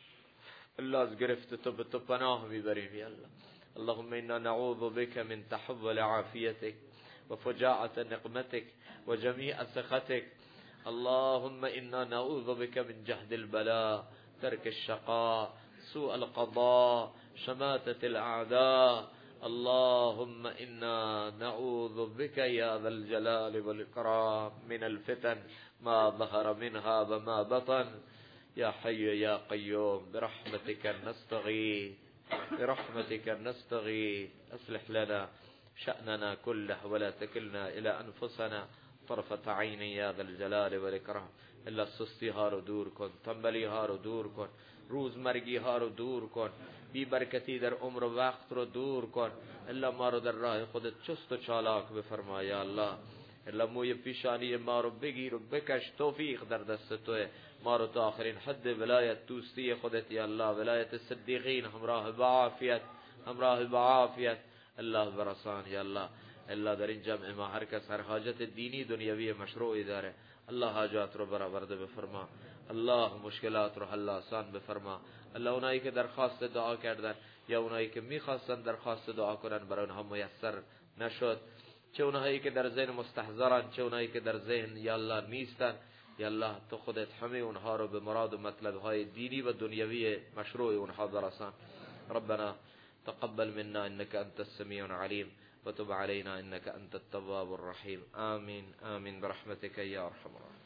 الله از گرفت تو به تو پناه میبریم یا الله. اللهم انا نعوذ بك من تحول عافيتك وفجاعة نقمتك وجميع سخطك. اللهم انا نعوذ بك من جهد البلاء ترك الشقاء سوء القضاء شماتة الأعداء. اللهم إنا نعوذ بك يا ذا الجلال والإكرام من الفتن ما ظهر منها وما بطن. يا حي يا قيوم برحمتك نستغيث برحمتك نستغيث. أصلح لنا شأننا كله ولا تكلنا إلى أنفسنا طرفة عين يا ذا الجلال والإكرام. إلا سستی ها رو دور کن، تنبلی ها رو دور کن، روزمرگی ها رو دور کن، بی برکتی در عمر و وقت رو دور کن. الا ما رو در راه خودت چست و چالاک بفرما یا الله. الا موی پیشانی ما رو بگیر و بکش، توفیق در دست توه. ما رو تا آخرین حد ولایت دوستی خودت یا الله، ولایت صدیقین همراه بعافیت، همراه بعافیت الله برسان یا الله. الا در این جمع ما هر کس هر حاجت دینی دنیوی مشروعی داره الله حاجات رو برآورده بفرما. الله مشکلات رو حل آسان بفرما. الله اونایی که درخواست دعا کردن یا اونایی که میخواستن درخواست دعا کنن برای اونها میسر نشد، چه اونایی که در ذهن مستحضرن چه اونایی که در ذهن یا الله نیستن یا الله تو خودت همه اونها رو به مراد و مطلب های دینی و دنیوی مشروع اونها برسان. ربنا تقبل منا انك انت السميع العليم وتب علينا انك انت التواب الرحيم. آمين آمين برحمتك يا ارحم الراحمين.